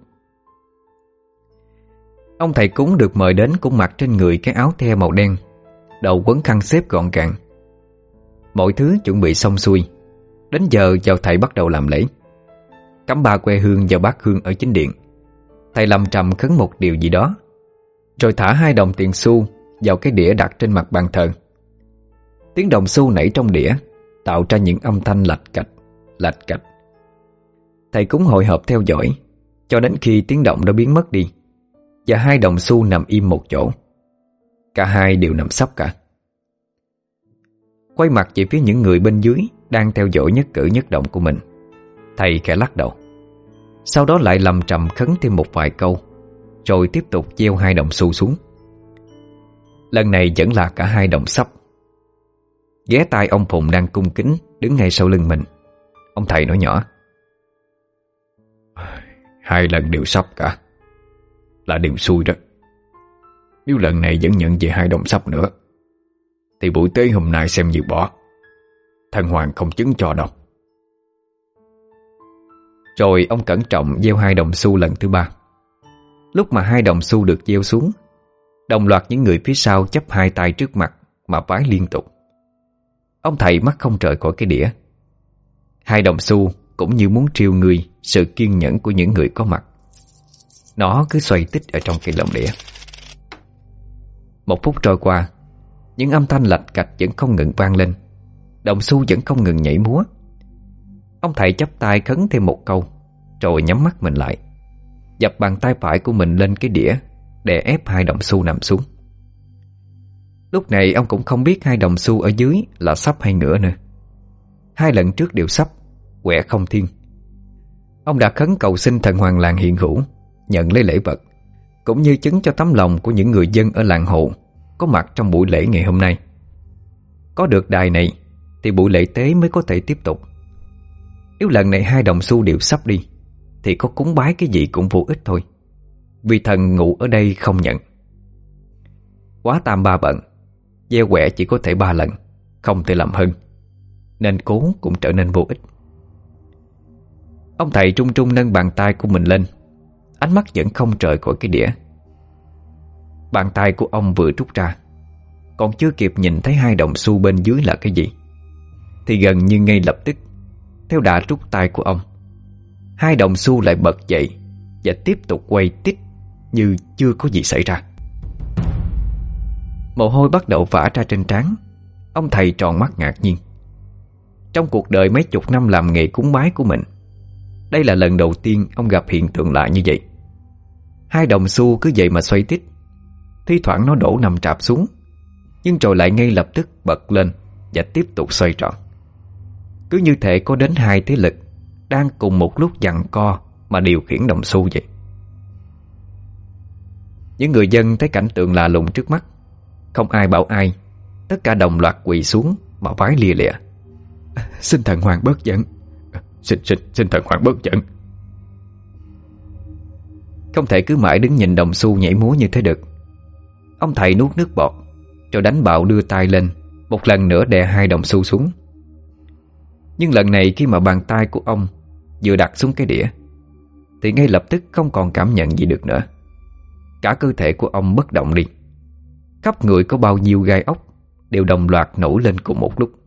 Speaker 1: Ông thầy cúng được mời đến cũng mặc trên người cái áo the màu đen, đầu quấn khăn xếp gọn gàng. Mọi thứ chuẩn bị xong xuôi. Đến giờ chào thầy bắt đầu làm lễ. Cắm ba que hương vào bát hương ở chính điện. Thầy lầm trầm khấn một điều gì đó, rồi thả hai đồng tiền xu vào cái đĩa đặt trên mặt bàn thờ. Tiếng đồng xu nảy trong đĩa tạo ra những âm thanh lạch cạch, lạch cạch. Thầy cúng hội họp theo dõi cho đến khi tiếng động đã biến mất đi và hai đồng xu nằm im một chỗ. Cả hai đều nằm sấp cả. Quay mặt về phía những người bên dưới đang theo dõi nhất cử nhất động của mình, thầy khẽ lắc đầu. Sau đó lại lầm trầm khấn thêm một vài câu, rồi tiếp tục gieo hai đồng xu xuống. Lần này vẫn là cả hai đồng sấp. Ghé tai ông Phùng đang cung kính đứng ngay sau lưng mình, ông thầy nói nhỏ:
Speaker 2: Hai lần đều sắp cả, là đều xui đó. Nếu lần này vẫn nhận về hai đồng sắp nữa thì buổi tế hôm nay xem như bỏ. Thần hoàng không chứng cho đâu.
Speaker 1: Rồi ông cẩn trọng gieo hai đồng xu lần thứ ba. Lúc mà hai đồng xu được gieo xuống, đồng loạt những người phía sau chắp hai tay trước mặt mà vái liên tục. Ông thầy mắt không rời khỏi cái đĩa. Hai đồng xu cũng như muốn triêu người sự kiên nhẫn của những người có mặt. Nó cứ xoay tít ở trong cái lồng đĩa. Một phút trôi qua, những âm thanh lạch cạch vẫn không ngừng vang lên, đồng xu vẫn không ngừng nhảy múa. Ông thầy chắp tay khấn thêm một câu, rồi nhắm mắt mình lại, dập bàn tay phải của mình lên cái đĩa để ép hai đồng xu nằm xuống. Lúc này ông cũng không biết hai đồng xu ở dưới là sắp hay ngửa nữa. Hai lần trước đều sắp, quẹ không thiên. Ông đã khấn cầu xin thần hoàng làng hiện hữu, nhận lấy lễ vật, cũng như chứng cho tấm lòng của những người dân ở làng Hồ có mặt trong buổi lễ ngày hôm nay. Có được đài này thì buổi lễ tế mới có thể tiếp tục. Nếu lần này hai đồng xu đều sắp đi thì có cúng bái cái gì cũng vô ích thôi, vì thần ngụ ở đây không nhận. Quá tam ba bận, gieo quẹ chỉ có thể ba lần, không thể làm hơn, nên cố cũng trở nên vô ích. Ông thầy trung trung nâng bàn tay của mình lên, ánh mắt vẫn không rời khỏi cái đĩa. Bàn tay của ông vừa rút ra, còn chưa kịp nhìn thấy hai đồng xu bên dưới là cái gì, thì gần như ngay lập tức, theo đà rút tay của ông, hai đồng xu lại bật dậy và tiếp tục quay tít như chưa có gì xảy ra. Mồ hôi bắt đầu vã ra trên trán. Ông thầy tròn mắt ngạc nhiên. Trong cuộc đời mấy chục năm làm nghề cúng bái của mình, đây là lần đầu tiên ông gặp hiện tượng lạ như vậy. Hai đồng xu cứ vậy mà xoay tít, thi thoảng nó đổ nằm trạp xuống, nhưng rồi lại ngay lập tức bật lên và tiếp tục xoay tròn. Cứ như thể có đến hai thế lực đang cùng một lúc giằng co mà điều khiển đồng xu vậy. Những người dân thấy cảnh tượng lạ lùng trước mắt, không ai bảo ai, tất cả đồng loạt quỳ xuống mà vái lia lịa: Xin thần hoàng bớt giận,
Speaker 2: Xin xin xin thần hoàng bớt giận.
Speaker 1: Không thể cứ mãi đứng nhìn đồng xu nhảy múa như thế được. Ông thầy nuốt nước bọt, rồi đánh bạo đưa tay lên, một lần nữa đè hai đồng xu xuống. Nhưng lần này khi mà bàn tay của ông vừa đặt xuống cái đĩa, thì ngay lập tức không còn cảm nhận gì được nữa. Cả cơ thể của ông bất động đi. Khắp người có bao nhiêu gai ốc đều đồng loạt nổi lên cùng một lúc.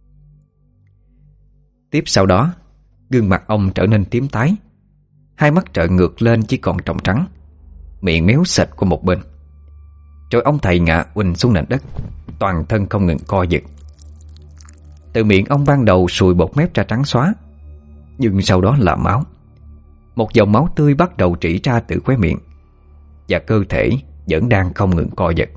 Speaker 1: Tiếp sau đó, gương mặt ông trở nên tím tái, hai mắt trợn ngược lên chỉ còn tròng trắng, miệng méo sệt qua một bên. Rồi ông thầy ngã uỳnh xuống nền đất, toàn thân không ngừng co giật. Từ miệng ông ban đầu sùi bọt mép ra trắng xóa, nhưng sau đó là máu. Một dòng máu tươi bắt đầu rỉ ra từ khóe miệng, và cơ thể vẫn đang không ngừng co giật.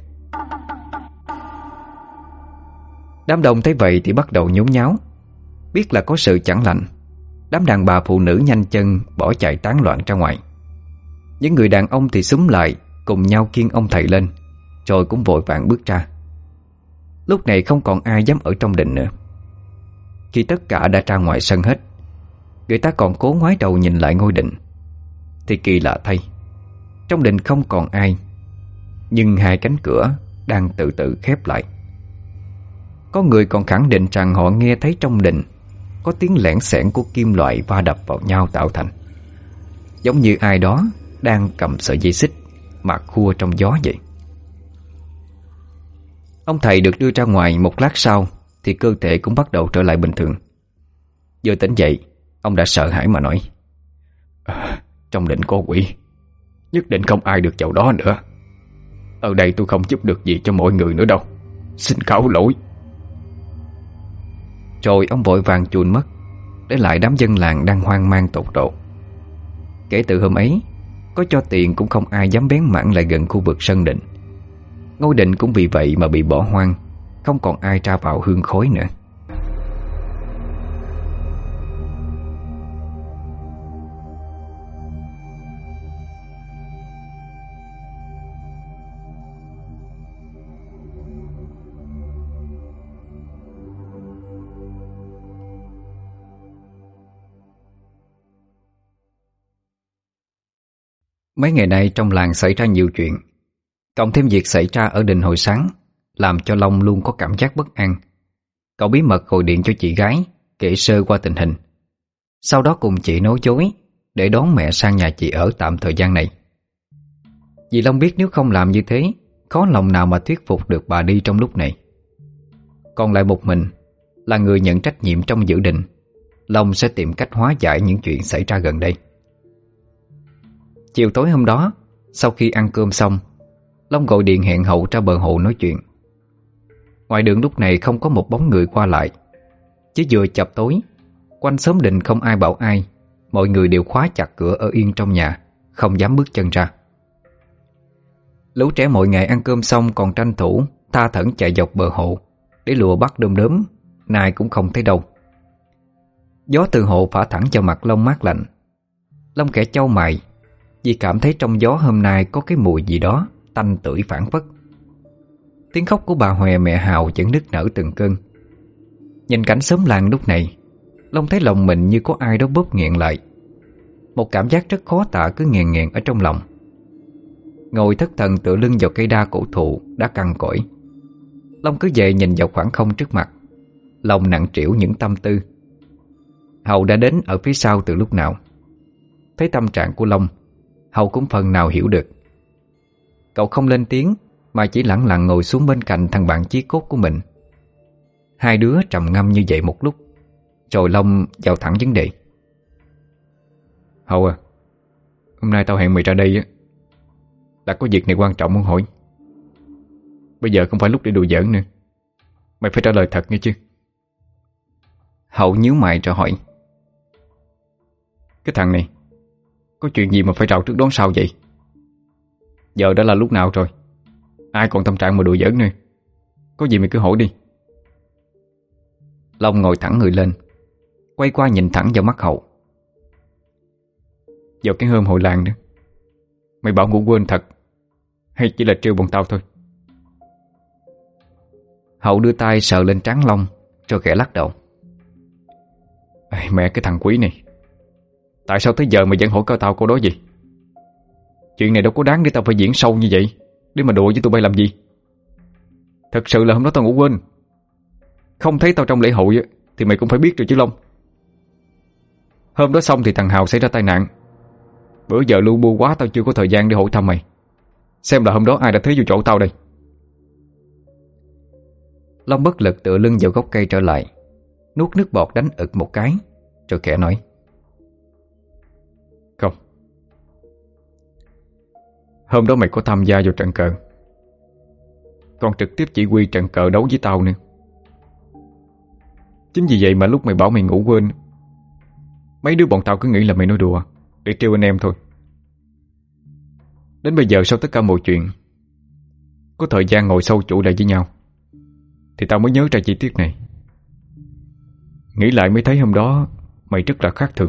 Speaker 1: Đám đông thấy vậy thì bắt đầu nhốn nháo. Biết là có sự chẳng lành, đám đàn bà phụ nữ nhanh chân bỏ chạy tán loạn ra ngoài. Những người đàn ông thì xúm lại cùng nhau khiêng ông thầy lên, rồi cũng vội vàng bước ra. Lúc này không còn ai dám ở trong đình nữa. Khi tất cả đã ra ngoài sân hết, người ta còn cố ngoái đầu nhìn lại ngôi đình, thì kỳ lạ thay, trong đình không còn ai, nhưng hai cánh cửa đang từ từ khép lại, Có người còn khẳng định rằng họ nghe thấy trong đình có tiếng lẻn xẻn của kim loại va đập vào nhau tạo thành, giống như ai đó đang cầm sợi dây xích mà khua trong gió vậy. Ông thầy được đưa ra ngoài một lát sau thì cơ thể cũng bắt đầu trở lại bình thường. Vừa tỉnh dậy, ông đã sợ hãi mà nói: à, trong đình có quỷ, nhất định không ai được vào đó nữa. Ở đây tôi không giúp được gì cho mọi người nữa đâu, xin cáo lỗi. Rồi ông vội vàng chuồn mất, để lại đám dân làng đang hoang mang tột độ. Kể từ hôm ấy, có cho tiền cũng không ai dám bén mảng lại gần khu vực sân đình. Ngôi đình cũng vì vậy mà bị bỏ hoang, không còn ai ra vào hương khói nữa. Mấy ngày nay trong làng xảy ra nhiều chuyện, cộng thêm việc xảy ra ở đình hồi sáng làm cho Long luôn có cảm giác bất an. Cậu bí mật gọi điện cho chị gái kể sơ qua tình hình, sau đó cùng chị nói dối để đón mẹ sang nhà chị ở tạm thời gian này. Vì Long biết nếu không làm như thế, khó lòng nào mà thuyết phục được bà đi trong lúc này. Còn lại một mình là người nhận trách nhiệm trong giữ đình, Long sẽ tìm cách hóa giải những chuyện xảy ra gần đây. Chiều tối hôm đó, sau khi ăn cơm xong, Long gọi điện hẹn Hậu ra bờ hồ nói chuyện. Ngoài đường lúc này không có một bóng người qua lại. Chứ vừa chập tối, quanh xóm đình không ai bảo ai, mọi người đều khóa chặt cửa ở yên trong nhà, không dám bước chân ra. Lũ trẻ mỗi ngày ăn cơm xong còn tranh thủ tha thẩn chạy dọc bờ hồ để lùa bắt đom đóm, nay cũng không thấy đâu. Gió từ hồ phả thẳng vào mặt Long mát lạnh. Long khẽ chau mày vì cảm thấy trong gió hôm nay có cái mùi gì đó tanh tưởi phảng phất. Tiếng khóc của bà Hòe mẹ Hào vẫn nức nở từng cơn. Nhìn cảnh xóm làng lúc này, Long thấy lòng mình như có ai đó bóp nghẹn lại. Một cảm giác rất khó tả cứ nghẹn nghẹn ở trong lòng. Ngồi thất thần tựa lưng vào cây đa cổ thụ đã cằn cỗi, Long cứ về nhìn vào khoảng không trước mặt, lòng nặng trĩu những tâm tư. Hậu đã đến ở phía sau từ lúc nào. Thấy tâm trạng của Long, Hậu cũng phần nào hiểu được. Cậu không lên tiếng mà chỉ lẳng lặng ngồi xuống bên cạnh thằng bạn chí cốt của mình. Hai đứa trầm ngâm như vậy một lúc, rồi Long vào thẳng vấn đề. Hậu à, hôm nay tao hẹn mày ra đây á, là có việc này quan trọng muốn hỏi. Bây giờ không phải lúc để đùa giỡn nữa, mày phải trả lời thật nghe chứ. Hậu nhíu mày rồi hỏi: Cái thằng này có chuyện gì mà phải rào trước đón sau vậy? Giờ đã là lúc nào rồi, ai còn tâm trạng mà đùa giỡn nữa. Có gì mày cứ hỏi đi. Long ngồi thẳng người lên, quay qua nhìn thẳng vào mắt Hậu. Vào cái hôm hội làng nữa, mày bảo ngủ quên thật hay chỉ là trêu bọn tao thôi? Hậu đưa tay sờ lên trán Long rồi khẽ lắc đầu. Ê, mẹ cái thằng quý này, tại sao tới giờ mày vẫn hỏi câu tao câu đó gì? Chuyện này đâu có đáng để tao phải diễn sâu như vậy, để mà đùa với tụi bay làm gì? Thật sự là hôm đó tao ngủ quên. Không thấy tao trong lễ hội thì mày cũng phải biết rồi chứ Long. Hôm đó xong thì thằng Hào xảy ra tai nạn. Bữa giờ lu bu quá tao chưa có thời gian để hỏi thăm mày. Xem là hôm đó ai đã thấy vô chỗ tao đây. Long bất lực tựa lưng vào gốc cây trở lại, nuốt nước bọt đánh ực một cái, rồi khẽ nói: Không. Hôm đó mày có tham gia vào trận cờ, còn trực tiếp chỉ huy trận cờ đấu với tao nữa. Chính vì vậy mà lúc mày bảo mày ngủ quên, mấy đứa bọn tao cứ nghĩ là mày nói đùa để trêu anh em thôi. Đến bây giờ sau tất cả mọi chuyện, có thời gian ngồi sâu chuỗi lại với nhau, thì tao mới nhớ ra chi tiết này. Nghĩ lại mới thấy hôm đó mày rất là khác thường.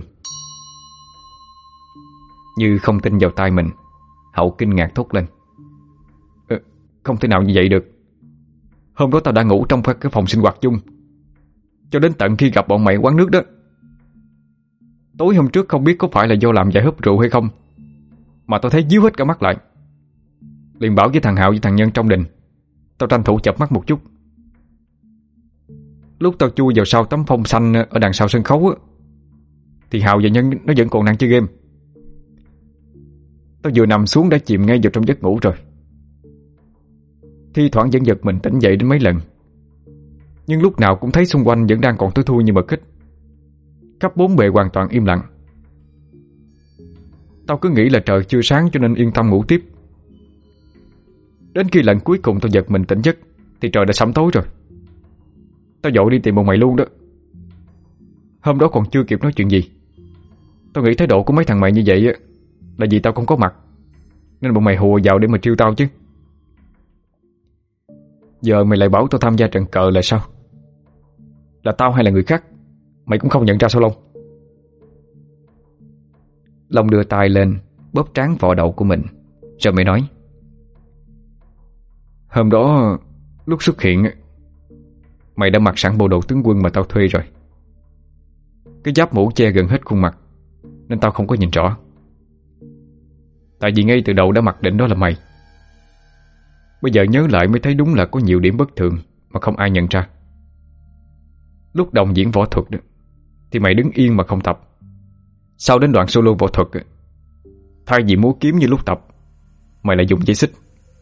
Speaker 1: Như không tin vào tai mình, Hậu kinh ngạc thốt lên: ờ, Không thể nào như vậy được. Hôm đó tao đã ngủ trong cái phòng sinh hoạt chung cho đến tận khi gặp bọn mày quán nước đó. Tối hôm trước không biết có phải là do làm giải húp rượu hay không, mà tao thấy díu hết cả mắt lại. Liền bảo với thằng Hạo với thằng Nhân trong đình, tao tranh thủ chập mắt một chút.
Speaker 2: lúc tao chui vào sau tấm phông xanh ở đằng sau sân khấu á, thì Hào và Nhân nó vẫn còn đang chơi game. Tao vừa nằm xuống đã chìm ngay vào trong giấc ngủ rồi. Thi thoảng vẫn giật mình tỉnh dậy đến mấy lần, nhưng lúc nào cũng thấy xung quanh vẫn đang còn tối thui như mật kích. Khắp bốn bề hoàn toàn im lặng. Tao cứ nghĩ là trời chưa sáng cho nên yên tâm ngủ tiếp. Đến khi lần cuối cùng tao giật mình tỉnh giấc thì trời đã sẫm tối rồi. Tao vội đi tìm bọn mày luôn đó. Hôm đó còn chưa kịp nói chuyện gì, tao nghĩ thái độ của mấy thằng mày như vậy là vì tao không có mặt, nên bọn mày hùa vào để mà trêu tao chứ. Giờ mày lại bảo tao tham gia trận cờ là sao? Là tao hay là người khác mày cũng không nhận ra sao Long?
Speaker 1: Long đưa tay lên bóp trán vò đầu của mình, rồi mới nói:
Speaker 2: Hôm đó lúc xuất hiện mày đã mặc sẵn bộ đồ tướng quân mà tao thuê rồi. Cái giáp mũ che gần hết khuôn mặt nên tao không có nhìn rõ. Tại vì ngay từ đầu đã mặc định đó là mày. Bây giờ nhớ lại mới thấy đúng là có nhiều điểm bất thường mà không ai nhận ra. Lúc đồng diễn võ thuật thì mày đứng yên mà không tập. Sau đến đoạn solo võ thuật, thay vì múa kiếm như lúc tập, mày lại dùng dây xích.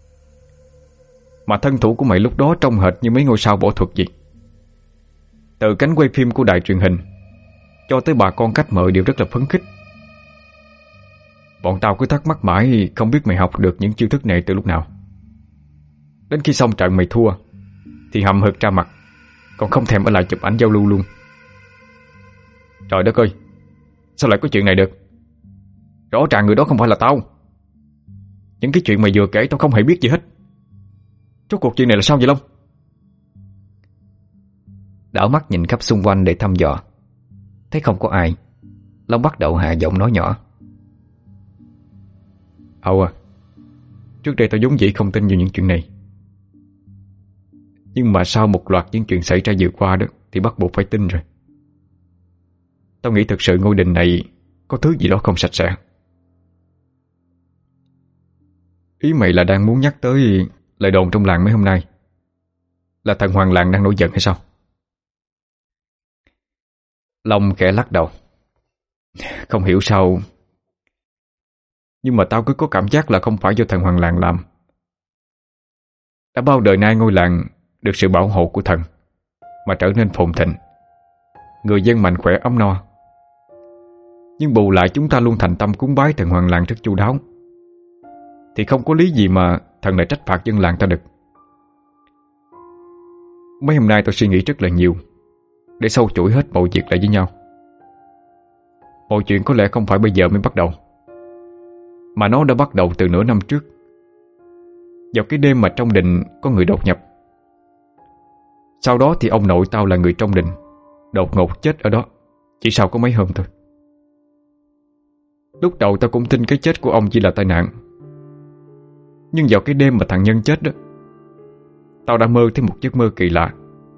Speaker 2: Mà thân thủ của mày lúc đó trông hệt như mấy ngôi sao võ thuật vậy. Từ cánh quay phim của đài truyền hình cho tới bà con khách mời đều rất là phấn khích. Bọn tao cứ thắc mắc mãi không biết mày học được những chiêu thức này từ lúc nào. Đến khi xong trận mày thua thì hậm hực ra mặt, còn không thèm ở lại chụp ảnh giao lưu luôn. Trời đất ơi, sao lại có chuyện này được? Rõ ràng người đó không phải là tao. Những cái chuyện mày vừa kể tao không hề biết gì hết. Rốt cuộc chuyện này là sao vậy Long?
Speaker 1: Đảo mắt nhìn khắp xung quanh để thăm dò. Thấy không có ai, Long bắt đầu hạ giọng nói nhỏ:
Speaker 2: Hậu à, trước đây tao vốn dĩ không tin vào những chuyện này, nhưng mà sau một loạt những chuyện xảy ra vừa qua đó thì bắt buộc phải tin rồi. Tao nghĩ thực sự ngôi đình này có thứ gì đó không sạch sẽ. Ý mày là đang muốn nhắc tới lời đồn trong làng mấy hôm nay, là thần hoàng làng đang nổi giận hay sao?
Speaker 1: Long khẽ lắc đầu:
Speaker 2: Không hiểu sao, nhưng mà tao cứ có cảm giác là không phải do thần hoàng làng làm. Đã bao đời nay ngôi làng được sự bảo hộ của thần mà trở nên phồn thịnh, người dân mạnh khỏe ấm no. Nhưng bù lại chúng ta luôn thành tâm cúng bái thần hoàng làng rất chu đáo, thì không có lý gì mà thần lại trách phạt dân làng ta được. Mấy hôm nay tôi suy nghĩ rất là nhiều để sâu chuỗi hết mọi việc lại với nhau. Mọi chuyện có lẽ không phải bây giờ mới bắt đầu, mà nó đã bắt đầu từ nửa năm trước, vào cái đêm mà trong đình có người đột nhập. Sau đó thì ông nội tao là người trong đình đột ngột chết ở đó chỉ sau có mấy hôm thôi. Lúc đầu tao cũng tin cái chết của ông chỉ là tai nạn, nhưng vào cái đêm mà thằng Nhân chết đó, tao đã mơ thấy một giấc mơ kỳ lạ.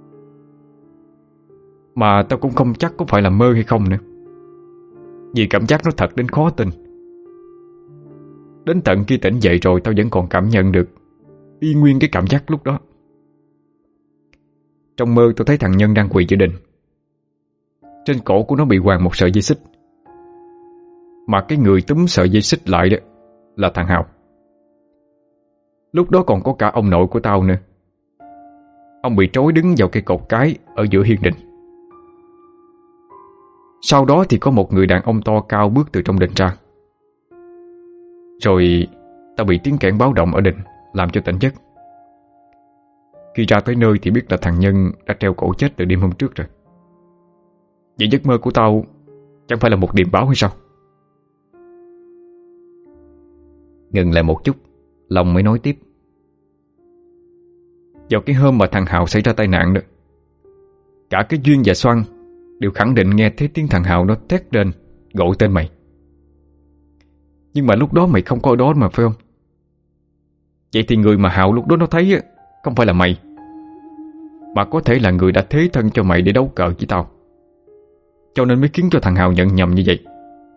Speaker 2: Mà tao cũng không chắc có phải là mơ hay không nữa, vì cảm giác nó thật đến khó tin. Đến tận khi tỉnh dậy rồi tao vẫn còn cảm nhận được y nguyên cái cảm giác lúc đó. Trong mơ tao thấy thằng Nhân đang quỳ giữa đình. Trên cổ của nó bị quàng một sợi dây xích, mà cái người túm sợi dây xích lại đó là thằng Hào. Lúc đó còn có cả ông nội của tao nữa. Ông bị trói đứng vào cây cột cái ở giữa hiên đình. Sau đó thì có một người đàn ông to cao bước từ trong đình ra. Rồi tao bị tiếng kẽn báo động ở đình làm cho tỉnh giấc. Khi ra tới nơi thì biết là thằng Nhân đã treo cổ chết từ đêm hôm trước rồi. Vậy giấc mơ của tao chẳng phải là một điềm báo hay sao?
Speaker 1: Ngừng lại một chút, Long mới nói tiếp:
Speaker 2: Vào cái hôm mà thằng Hào xảy ra tai nạn đó, cả cái Duyên và Xoan đều khẳng định nghe thấy tiếng thằng Hào nó thét lên gọi tên mày. Nhưng mà lúc đó mày không có ở đó mà phải không? Vậy thì người mà Hào lúc đó nó thấy không phải là mày, mà có thể là người đã thế thân cho mày để đấu cờ với tao, cho nên mới khiến cho thằng Hào nhận nhầm như vậy.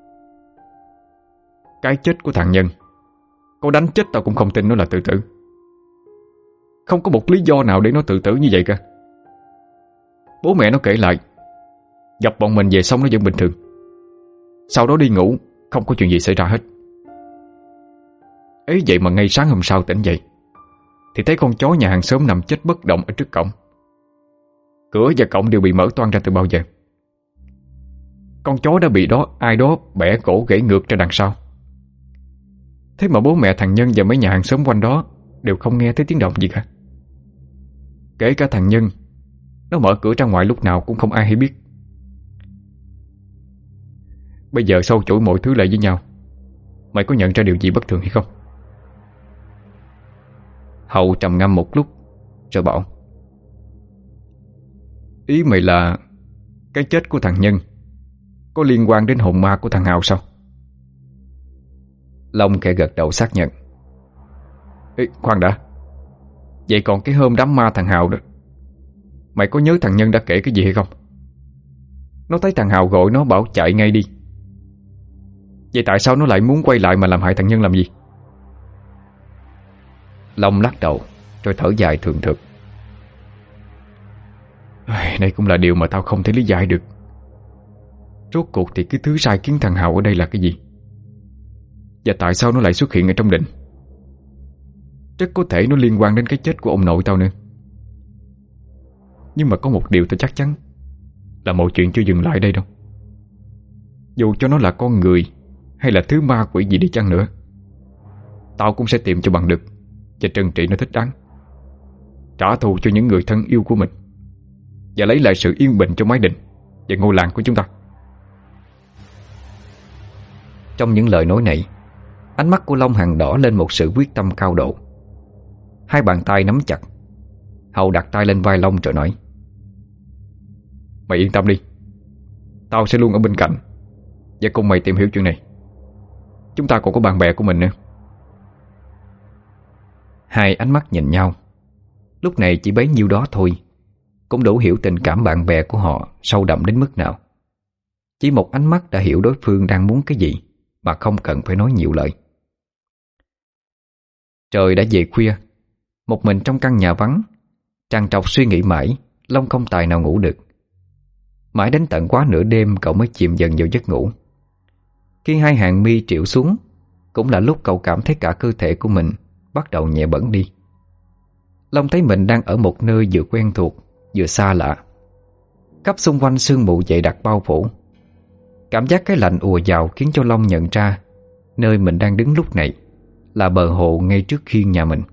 Speaker 2: Cái chết của thằng Nhân, có đánh chết tao cũng không tin nó là tự tử. Không có một lý do nào để nó tự tử như vậy cả. Bố mẹ nó kể lại gặp bọn mình về xong nó vẫn bình thường, sau đó đi ngủ, không có chuyện gì xảy ra hết. Ấy vậy mà ngay sáng hôm sau tỉnh dậy thì thấy con chó nhà hàng xóm nằm chết bất động ở trước cổng. Cửa và cổng đều bị mở toang ra từ bao giờ. Con chó đã bị đó ai đó bẻ cổ gãy ngược ra đằng sau. Thế mà bố mẹ thằng Nhân và mấy nhà hàng xóm quanh đó đều không nghe thấy tiếng động gì cả. Kể cả thằng Nhân, nó mở cửa ra ngoài lúc nào cũng không ai hay biết. Bây giờ sâu chuỗi mọi thứ lại với nhau, mày có nhận ra điều gì bất thường hay không?
Speaker 1: Hậu trầm ngâm một lúc rồi bảo:
Speaker 2: Ý mày là cái chết của thằng Nhân có liên quan đến hồn ma của thằng Hào sao?
Speaker 1: Long khẽ gật đầu xác nhận.
Speaker 2: Ê, khoan đã. Vậy còn cái hôm đám ma thằng Hào đó, mày có nhớ thằng Nhân đã kể cái gì hay không? Nó thấy thằng Hào gọi nó bảo chạy ngay đi. Vậy tại sao nó lại muốn quay lại mà làm hại thằng Nhân làm gì?
Speaker 1: Long lắc đầu rồi thở dài thường thực.
Speaker 2: Đây cũng là điều mà tao không thể lý giải được. Rốt cuộc thì cái thứ sai khiến thằng Hào ở đây là cái gì? Và tại sao nó lại xuất hiện ở trong đình? Rất có thể nó liên quan đến cái chết của ông nội tao nữa. Nhưng mà có một điều tao chắc chắn là mọi chuyện chưa dừng lại đây đâu. Dù cho nó là con người hay là thứ ma quỷ gì đi chăng nữa, tao cũng sẽ tìm cho bằng được và trừng trị nó thích đáng, trả thù cho những người thân yêu của mình và lấy lại sự yên bình cho mái đình và ngôi làng của chúng ta.
Speaker 1: Trong những lời nói này, ánh mắt của Long Hằng đỏ lên một sự quyết tâm cao độ. Hai bàn tay nắm chặt. Hậu đặt tay lên vai Long rồi nói:
Speaker 2: Mày yên tâm đi, tao sẽ luôn ở bên cạnh và cùng mày tìm hiểu chuyện này. Chúng ta còn có bạn bè của mình nữa.
Speaker 1: Hai ánh mắt nhìn nhau. Lúc này chỉ bấy nhiêu đó thôi cũng đủ hiểu tình cảm bạn bè của họ sâu đậm đến mức nào. Chỉ một ánh mắt đã hiểu đối phương đang muốn cái gì mà không cần phải nói nhiều lời. Trời đã về khuya. Một mình trong căn nhà vắng, trằn trọc suy nghĩ mãi, Long không tài nào ngủ được. Mãi đến tận quá nửa đêm cậu mới chìm dần vào giấc ngủ. Khi hai hàng mi triệu xuống, cũng là lúc cậu cảm thấy cả cơ thể của mình bắt đầu nhẹ bẫng đi. Long thấy mình đang ở một nơi vừa quen thuộc vừa xa lạ. Khắp xung quanh sương mù dày đặc bao phủ. Cảm giác cái lạnh ùa vào khiến cho Long nhận ra nơi mình đang đứng lúc này là bờ hồ ngay trước khiên nhà mình.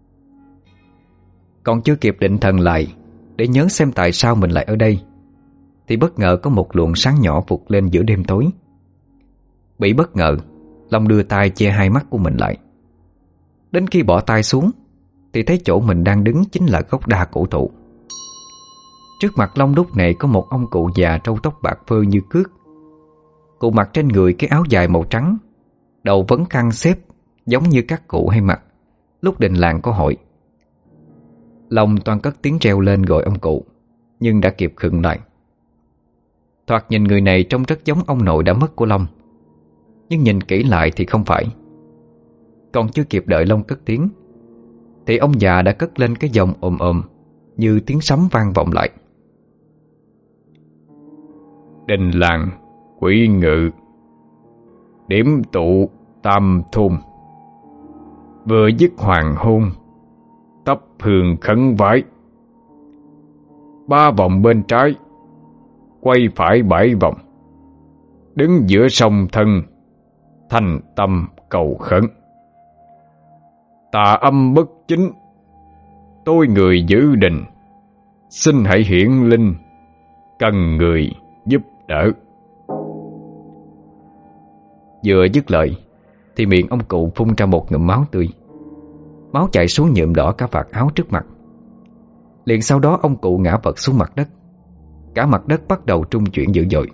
Speaker 1: Còn chưa kịp định thần lại để nhớ xem tại sao mình lại ở đây, thì bất ngờ có một luồng sáng nhỏ vụt lên giữa đêm tối. Bị bất ngờ, Long đưa tay che hai mắt của mình lại. Đến khi bỏ tay xuống thì thấy chỗ mình đang đứng chính là gốc đa cổ thụ. Trước mặt Long lúc này có một ông cụ già râu tóc bạc phơ như cước. Cụ mặc trên người cái áo dài màu trắng, đầu vấn khăn xếp giống như các cụ hay mặc lúc đình làng có hội. Long toan cất tiếng reo lên gọi ông cụ, nhưng đã kịp khựng lại. Thoạt nhìn người này trông rất giống ông nội đã mất của Long, nhưng nhìn kỹ lại thì không phải. Còn chưa kịp đợi Long cất tiếng thì ông già đã cất lên cái giọng ồm ồm như tiếng sấm vang vọng lại:
Speaker 2: Đình làng quỷ ngự, điểm tụ tam thôn, vừa dứt hoàng hôn, tấp hương khấn vái. Ba vòng bên trái, quay phải bảy vòng, đứng giữa sông thân, thành tâm cầu khấn. Tà âm bất chính, tôi người giữ đình, xin hãy hiển linh, cần người giúp đỡ.
Speaker 1: Vừa dứt lời thì miệng ông cụ phun ra một ngụm máu tươi. Máu chảy xuống nhuộm đỏ cả vạt áo trước mặt. Liền sau đó ông cụ ngã vật xuống mặt đất. Cả mặt đất bắt đầu trung chuyển dữ dội.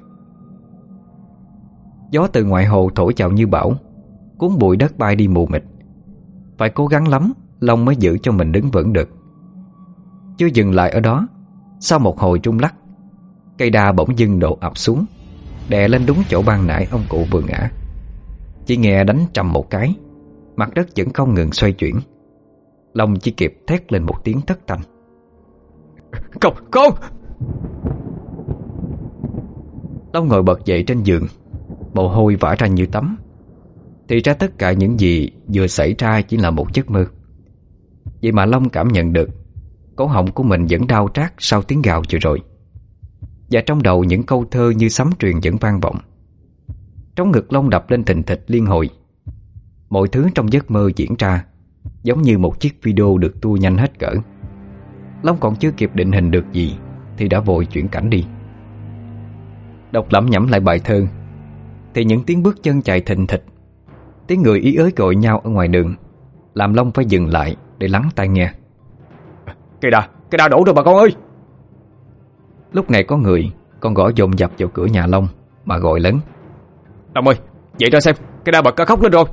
Speaker 1: Gió từ ngoài hồ thổi vào như bão, cuốn bụi đất bay đi mù mịt. Phải cố gắng lắm Long mới giữ cho mình đứng vững được. Chưa dừng lại ở đó, sau một hồi rung lắc, cây đa bỗng dưng đổ ập xuống, đè lên đúng chỗ ban nãy ông cụ vừa ngã. Chỉ nghe đánh trầm một cái, mặt đất vẫn không ngừng xoay chuyển. Long chỉ kịp thét lên một tiếng thất thanh:
Speaker 2: Không, không,
Speaker 1: Long ngồi bật dậy trên giường, mồ hôi vã ra như tắm. Thì ra tất cả những gì vừa xảy ra chỉ là một giấc mơ. Vậy mà Long cảm nhận được cổ họng của mình vẫn đau rát sau tiếng gào vừa rồi. Và trong đầu những câu thơ như sấm truyền vẫn vang vọng. Trong ngực Long đập lên thình thịch liên hồi. Mọi thứ trong giấc mơ diễn ra giống như một chiếc video được tua nhanh hết cỡ. Long còn chưa kịp định hình được gì thì đã vội chuyển cảnh đi. Đọc lẩm nhẩm lại bài thơ thì những tiếng bước chân chạy thình thịch, tiếng người ý ới gọi nhau ở ngoài đường làm Long phải dừng lại để lắng tai nghe.
Speaker 2: Cây đa, cây đa đổ rồi bà con ơi.
Speaker 1: Lúc này có người còn gõ dồn dập vào cửa nhà Long mà gọi lớn.
Speaker 2: Long ơi, dậy ra xem, cây đa bật cả khóc lên rồi.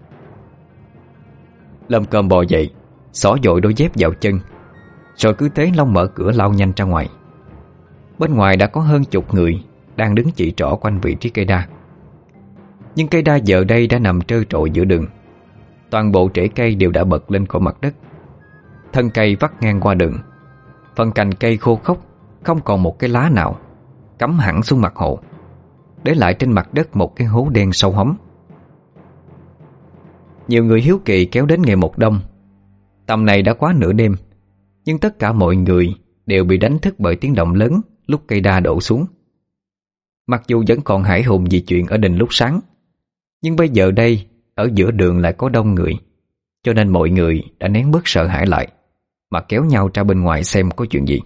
Speaker 1: Lâm cơm bò dậy, xỏ dội đôi dép vào chân. Rồi cứ thế Long mở cửa lao nhanh ra ngoài. Bên ngoài đã có hơn chục người đang đứng chỉ trỏ quanh vị trí cây đa. Nhưng cây đa giờ đây đã nằm trơ trội giữa đường. Toàn bộ rễ cây đều đã bật lên khỏi mặt đất. Thân cây vắt ngang qua đường. Phần cành cây khô khốc, không còn một cái lá nào, cắm hẳn xuống mặt hồ, để lại trên mặt đất một cái hố đen sâu hóm. Nhiều người hiếu kỳ kéo đến ngày một đông. Tầm này đã quá nửa đêm, nhưng tất cả mọi người đều bị đánh thức bởi tiếng động lớn lúc cây đa đổ xuống. Mặc dù vẫn còn hãi hùng vì chuyện ở đình lúc sáng, nhưng bây giờ đây ở giữa đường lại có đông người, cho nên mọi người đã nén bớt sợ hãi lại mà kéo nhau ra bên ngoài xem có chuyện gì.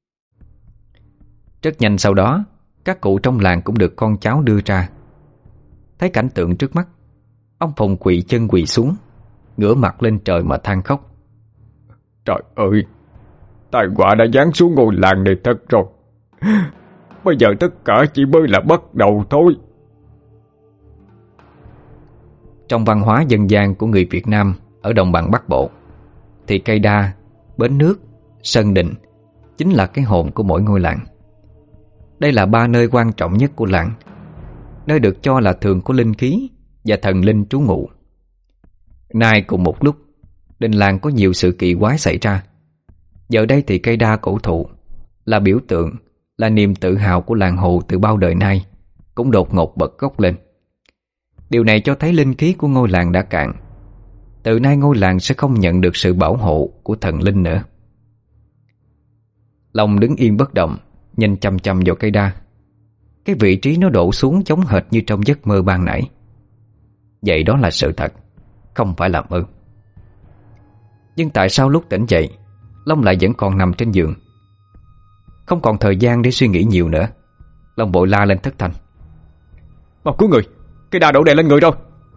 Speaker 1: Rất nhanh sau đó, các cụ trong làng cũng được con cháu đưa ra. Thấy cảnh tượng trước mắt, ông Phùng quỳ chân quỳ xuống, ngửa mặt lên trời mà than khóc.
Speaker 2: Trời ơi, tai họa đã giáng xuống ngôi làng này thật rồi. Bây giờ tất cả chỉ mới là bắt đầu thôi.
Speaker 1: Trong văn hóa dân gian của người Việt Nam ở đồng bằng Bắc Bộ, thì cây đa, bến nước, sân đình chính là cái hồn của mỗi ngôi làng. Đây là ba nơi quan trọng nhất của làng, nơi được cho là thường có linh khí và thần linh trú ngụ. Nay cùng một lúc, đình làng có nhiều sự kỳ quái xảy ra. Giờ đây thì cây đa cổ thụ là biểu tượng, là niềm tự hào của làng Hồ từ bao đời nay, cũng đột ngột bật gốc lên. Điều này cho thấy linh khí của ngôi làng đã cạn. Từ nay ngôi làng sẽ không nhận được sự bảo hộ của thần linh nữa. Long đứng yên bất động, nhìn chăm chăm vào cây đa. Cái vị trí nó đổ xuống giống hệt như trong giấc mơ ban nãy. Vậy đó là sự thật, không phải là mơ. Nhưng tại sao lúc tỉnh dậy, Long lại vẫn còn nằm trên giường? Không còn thời gian để suy nghĩ nhiều nữa, Long vội la lên thất thanh.
Speaker 2: Mau cứu người, cây đa đổ đè lên người rồi.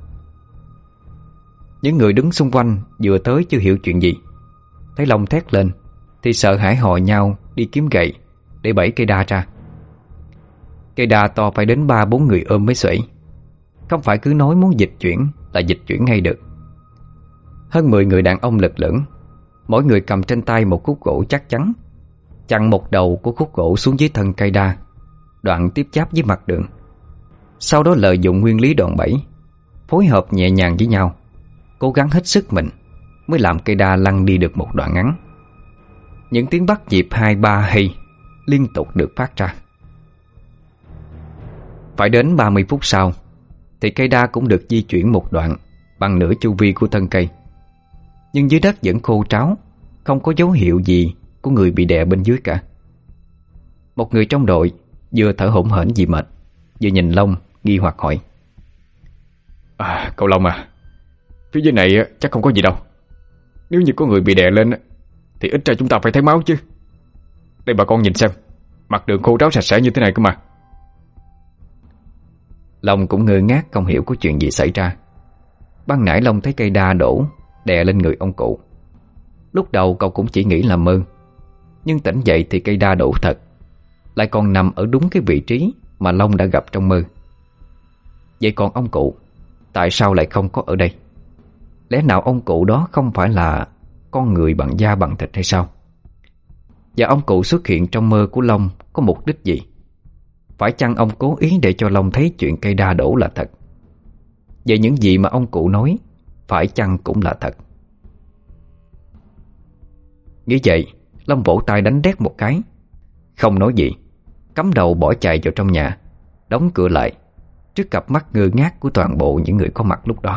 Speaker 1: Những người đứng xung quanh vừa tới chưa hiểu chuyện gì, thấy Long thét lên thì sợ hãi hò nhau đi kiếm gậy để bẫy cây đa ra. Cây đa to phải đến ba bốn người ôm mới xuể. Không phải cứ nói muốn dịch chuyển là dịch chuyển ngay được. Hơn mười người đàn ông lực lưỡng, mỗi người cầm trên tay một khúc gỗ chắc chắn, chặn một đầu của khúc gỗ xuống dưới thân cây đa, đoạn tiếp giáp với mặt đường. Sau đó lợi dụng nguyên lý đòn bẩy, phối hợp nhẹ nhàng với nhau, cố gắng hết sức mình mới làm cây đa lăn đi được một đoạn ngắn. Những tiếng bắt nhịp hai ba hay liên tục được phát ra. Phải đến ba mươi phút sau thì cây đa cũng được di chuyển một đoạn bằng nửa chu vi của thân cây. Nhưng dưới đất vẫn khô ráo, không có dấu hiệu gì của người bị đè bên dưới cả. Một người trong đội vừa thở hổn hển vì mệt, vừa nhìn Long nghi hoặc hỏi.
Speaker 2: À, cậu Long à, phía dưới này chắc không có gì đâu. Nếu như có người bị đè lên thì ít ra chúng ta phải thấy máu chứ. Đây bà con nhìn xem, mặt đường khô ráo sạch sẽ như thế này cơ mà.
Speaker 1: Long cũng ngơ ngác không hiểu có chuyện gì xảy ra. Ban nãy Long thấy cây đa đổ đè lên người ông cụ. Lúc đầu cậu cũng chỉ nghĩ là mơ, nhưng tỉnh dậy thì cây đa đổ thật, lại còn nằm ở đúng cái vị trí mà Long đã gặp trong mơ. Vậy còn ông cụ, tại sao lại không có ở đây? Lẽ nào ông cụ đó không phải là con người bằng da bằng thịt hay sao? Và ông cụ xuất hiện trong mơ của Long có mục đích gì? Phải chăng ông cố ý để cho Long thấy chuyện cây đa đổ là thật? Vậy những gì mà ông cụ nói phải chăng cũng là thật? Nghĩ vậy, Long vỗ tay đánh đét một cái. không nói gì, cắm đầu bỏ chạy vào trong nhà, đóng cửa lại trước cặp mắt ngơ ngác của toàn bộ những người có mặt lúc đó.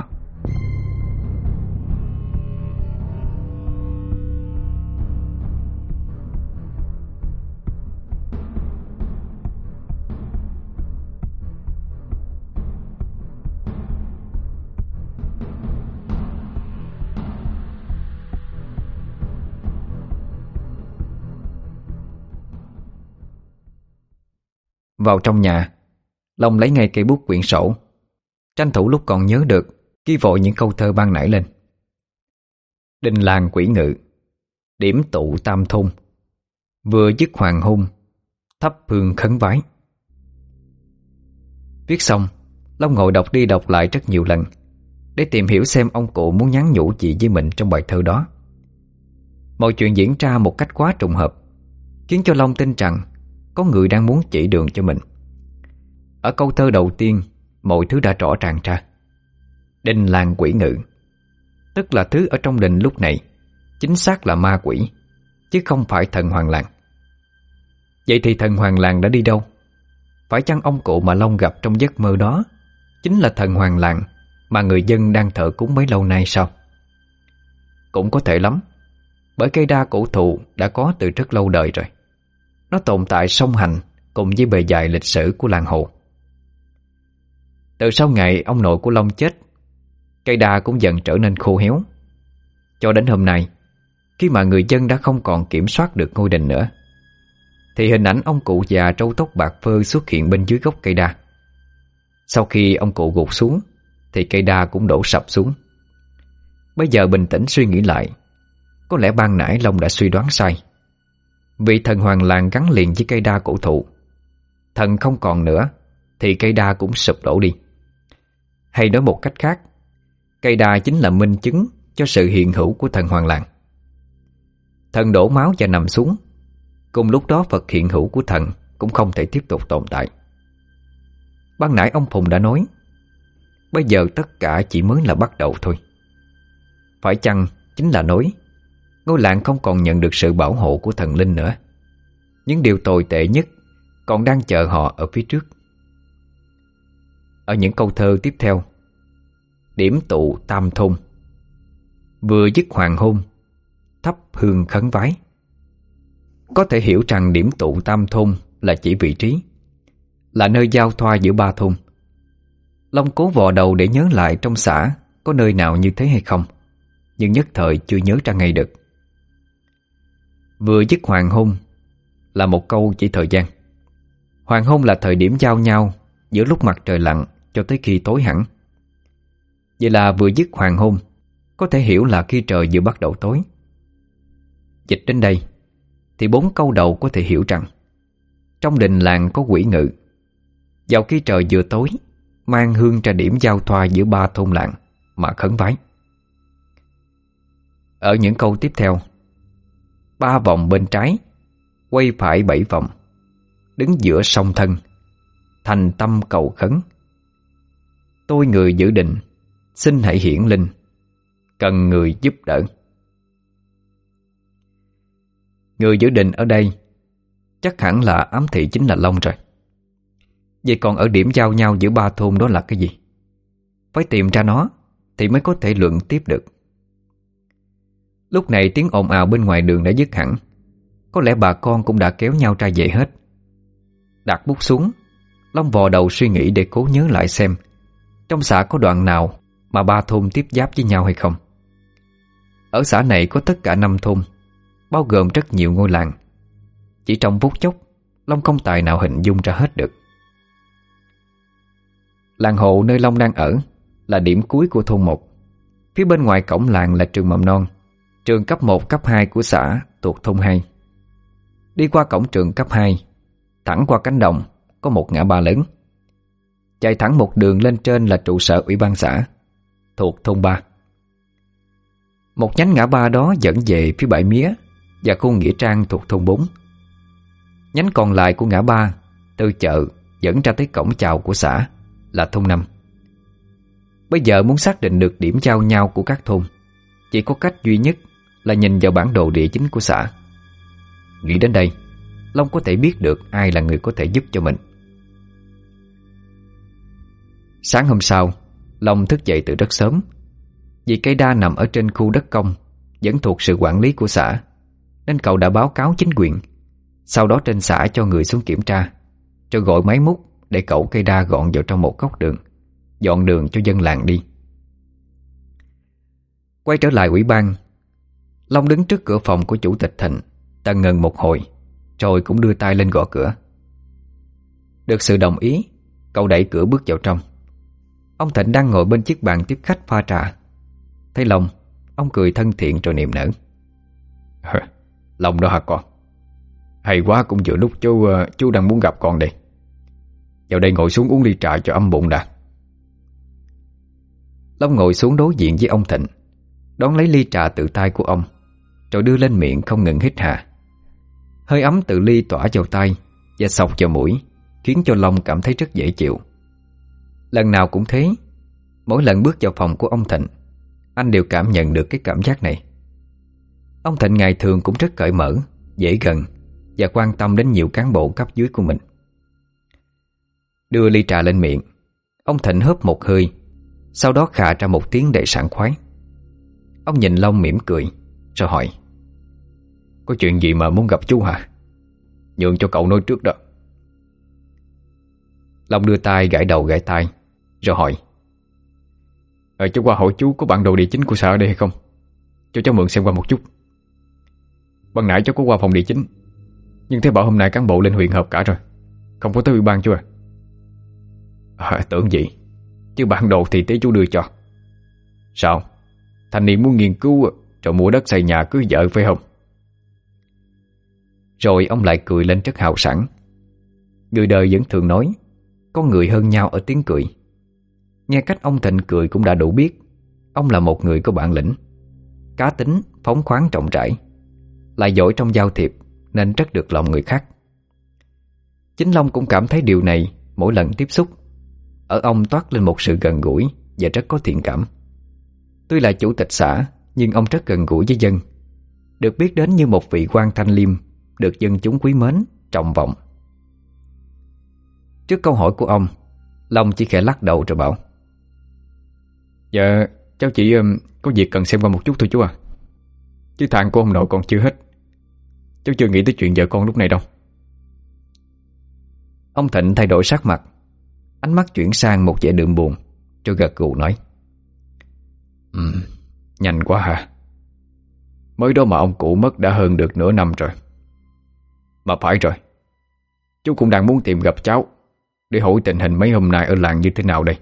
Speaker 1: Vào trong nhà, Long lấy ngay cây bút quyển sổ, tranh thủ lúc còn nhớ được ghi vội những câu thơ ban nãy lên. Đình làng quỷ ngự, điểm tụ tam thôn, vừa dứt hoàng hôn, thắp hương khấn vái. Viết xong, Long ngồi đọc đi đọc lại rất nhiều lần để tìm hiểu xem ông cụ muốn nhắn nhủ gì với mình trong bài thơ đó. Mọi chuyện diễn ra một cách quá trùng hợp, khiến cho Long tin rằng có người đang muốn chỉ đường cho mình. Ở câu thơ đầu tiên, mọi thứ đã rõ ràng ra. Đình làng quỷ ngự, tức là thứ ở trong đình lúc này chính xác là ma quỷ, chứ không phải thần hoàng làng. Vậy thì thần hoàng làng đã đi đâu? Phải chăng ông cụ mà Long gặp trong giấc mơ đó chính là thần hoàng làng mà người dân đang thờ cúng bấy lâu nay sao? Cũng có thể lắm, bởi cây đa cổ thụ đã có từ rất lâu đời rồi. Nó tồn tại song hành cùng với bề dày lịch sử của làng Hồ. Từ sau ngày ông nội của Long chết, cây đa cũng dần trở nên khô héo. Cho đến hôm nay, khi mà người dân đã không còn kiểm soát được ngôi đình nữa, thì hình ảnh ông cụ già râu tóc bạc phơ xuất hiện bên dưới gốc cây đa. Sau khi ông cụ gục xuống, thì cây đa cũng đổ sập xuống. Bây giờ bình tĩnh suy nghĩ lại, có lẽ ban nãy Long đã suy đoán sai. Vì thần hoàng làng gắn liền với cây đa cổ thụ, thần không còn nữa thì cây đa cũng sụp đổ đi. Hay nói một cách khác, cây đa chính là minh chứng cho sự hiện hữu của thần hoàng làng. Thần đổ máu và nằm xuống, cùng lúc đó vật hiện hữu của thần cũng không thể tiếp tục tồn tại. Ban nãy ông Phùng đã nói, bây giờ tất cả chỉ mới là bắt đầu thôi. Phải chăng chính là nói ngôi làng không còn nhận được sự bảo hộ của thần linh nữa? Những điều tồi tệ nhất còn đang chờ họ ở phía trước. Ở những câu thơ tiếp theo, điểm tụ tam thôn, vừa dứt hoàng hôn, thắp hương khấn vái. Có thể hiểu rằng điểm tụ tam thôn là chỉ vị trí, là nơi giao thoa giữa ba thôn. Long cố vò đầu để nhớ lại trong xã có nơi nào như thế hay không, nhưng nhất thời chưa nhớ ra ngay được. Vừa dứt hoàng hôn là một câu chỉ thời gian. Hoàng hôn là thời điểm giao nhau giữa lúc mặt trời lặn cho tới khi tối hẳn. Vậy là vừa dứt hoàng hôn có thể hiểu là khi trời vừa bắt đầu tối. Dịch đến đây thì bốn câu đầu có thể hiểu rằng trong đình làng có quỷ ngự, vào khi trời vừa tối mang hương ra điểm giao thoa giữa ba thôn làng mà khấn vái. Ở những câu tiếp theo, ba vòng bên trái, quay phải bảy vòng, đứng giữa song thân, thành tâm cầu khấn. Tôi người giữ định, xin hãy hiển linh, cần người giúp đỡ. Người giữ định ở đây chắc hẳn là ám thị chính là Long rồi. Vậy còn ở điểm giao nhau giữa ba thôn đó là cái gì? Phải tìm ra nó thì mới có thể luận tiếp được. Lúc này tiếng ồn ào bên ngoài đường đã dứt hẳn. Có lẽ bà con cũng đã kéo nhau ra về hết. Đặt bút xuống, Long vò đầu suy nghĩ để cố nhớ lại xem trong xã có đoạn nào mà ba thôn tiếp giáp với nhau hay không. Ở xã này có tất cả năm thôn, bao gồm rất nhiều ngôi làng. Chỉ trong phút chốc, Long không tài nào hình dung ra hết được. Làng Hồ nơi Long đang ở là điểm cuối của thôn một. Phía bên ngoài cổng làng là trường mầm non, trường cấp một, cấp hai của xã thuộc thôn hai. Đi qua cổng trường cấp hai, thẳng qua cánh đồng có một ngã ba lớn. Chạy thẳng một đường lên trên là trụ sở ủy ban xã thuộc thôn ba. Một nhánh ngã ba đó dẫn về phía bãi mía và khu nghĩa trang thuộc thôn bốn. Nhánh còn lại của ngã ba từ chợ dẫn ra tới cổng chào của xã là thôn năm. Bây giờ muốn xác định được điểm giao nhau của các thôn, chỉ có cách duy nhất là nhìn vào bản đồ địa chính của xã. Nghĩ đến đây, Long có thể biết được ai là người có thể giúp cho mình. Sáng hôm sau, Long thức dậy từ rất sớm. Vì cây đa nằm ở trên khu đất công, vẫn thuộc sự quản lý của xã, nên cậu đã báo cáo chính quyền. Sau đó trên xã cho người xuống kiểm tra, rồi gọi máy múc để cẩu cây đa gọn vào trong một góc đường, dọn đường cho dân làng đi. Quay trở lại ủy ban, Long đứng trước cửa phòng của chủ tịch Thịnh tần ngần một hồi, rồi cũng đưa tay lên gõ cửa. Được sự đồng ý, cậu đẩy cửa bước vào trong. Ông Thịnh đang ngồi bên chiếc bàn tiếp khách pha trà. Thấy Long, ông cười thân thiện rồi niềm nở.
Speaker 2: Long đó hả con? Hay quá, cũng vừa lúc chú chú đang muốn gặp con đây. Vào đây ngồi xuống uống ly trà cho ấm bụng đã.
Speaker 1: Long ngồi xuống đối diện với ông Thịnh, đón lấy ly trà từ tay của ông, rồi đưa lên miệng không ngừng hít hà. Hơi ấm từ ly tỏa vào tay và xộc vào mũi, khiến cho Long cảm thấy rất dễ chịu. Lần nào cũng thế, mỗi lần bước vào phòng của ông Thịnh, anh đều cảm nhận được cái cảm giác này. Ông Thịnh ngày thường cũng rất cởi mở, dễ gần và quan tâm đến nhiều cán bộ cấp dưới của mình. Đưa ly trà lên miệng, ông Thịnh hớp một hơi, sau đó khà ra một tiếng đầy sảng khoái. Ông nhìn Long mỉm cười, rồi hỏi:
Speaker 2: Có chuyện gì mà muốn gặp chú hả? Nhường cho cậu nói trước đó.
Speaker 1: Long đưa tay gãi đầu gãi tai, rồi hỏi:
Speaker 2: Ờ, cháu qua hỏi chú có bản đồ địa chính của xã ở đây hay không? Cho cháu mượn xem qua một chút. Ban nãy cháu có qua phòng địa chính, nhưng thấy bảo hôm nay cán bộ lên huyện họp cả rồi, không có tới ủy ban chú à? À, tưởng gì, chứ bản đồ thì tí chú đưa cho. Sao? Thanh niên muốn nghiên cứu rồi mua đất xây nhà cưới vợ phải không?
Speaker 1: Rồi ông lại cười lên rất hào sảng. Người đời vẫn thường nói con người hơn nhau ở tiếng cười. Nghe cách ông Thịnh cười cũng đã đủ biết ông là một người có bản lĩnh, cá tính, phóng khoáng trọng rãi, lại giỏi trong giao thiệp nên rất được lòng người khác. Chính Long cũng cảm thấy điều này mỗi lần tiếp xúc. Ở ông toát lên một sự gần gũi và rất có thiện cảm. Tuy là chủ tịch xã, nhưng ông rất gần gũi với dân, được biết đến như một vị quan thanh liêm, được dân chúng quý mến, trọng vọng. Trước câu hỏi của ông, Long chỉ khẽ lắc đầu rồi bảo:
Speaker 2: Dạ, cháu chỉ um, có việc cần xem qua một chút thôi chú à. Chứ thằng của ông nội còn chưa hết. Cháu chưa nghĩ tới chuyện vợ con lúc này đâu.
Speaker 1: Ông Thịnh thay đổi sắc mặt, ánh mắt chuyển sang một vẻ đượm buồn, rồi gật gù nói:
Speaker 2: Ừ, nhanh quá hả? Mới đó mà ông cụ mất đã hơn được nửa năm rồi. Mà phải rồi, chú cũng đang muốn tìm gặp cháu để hỏi tình hình mấy hôm nay ở làng như thế nào đây.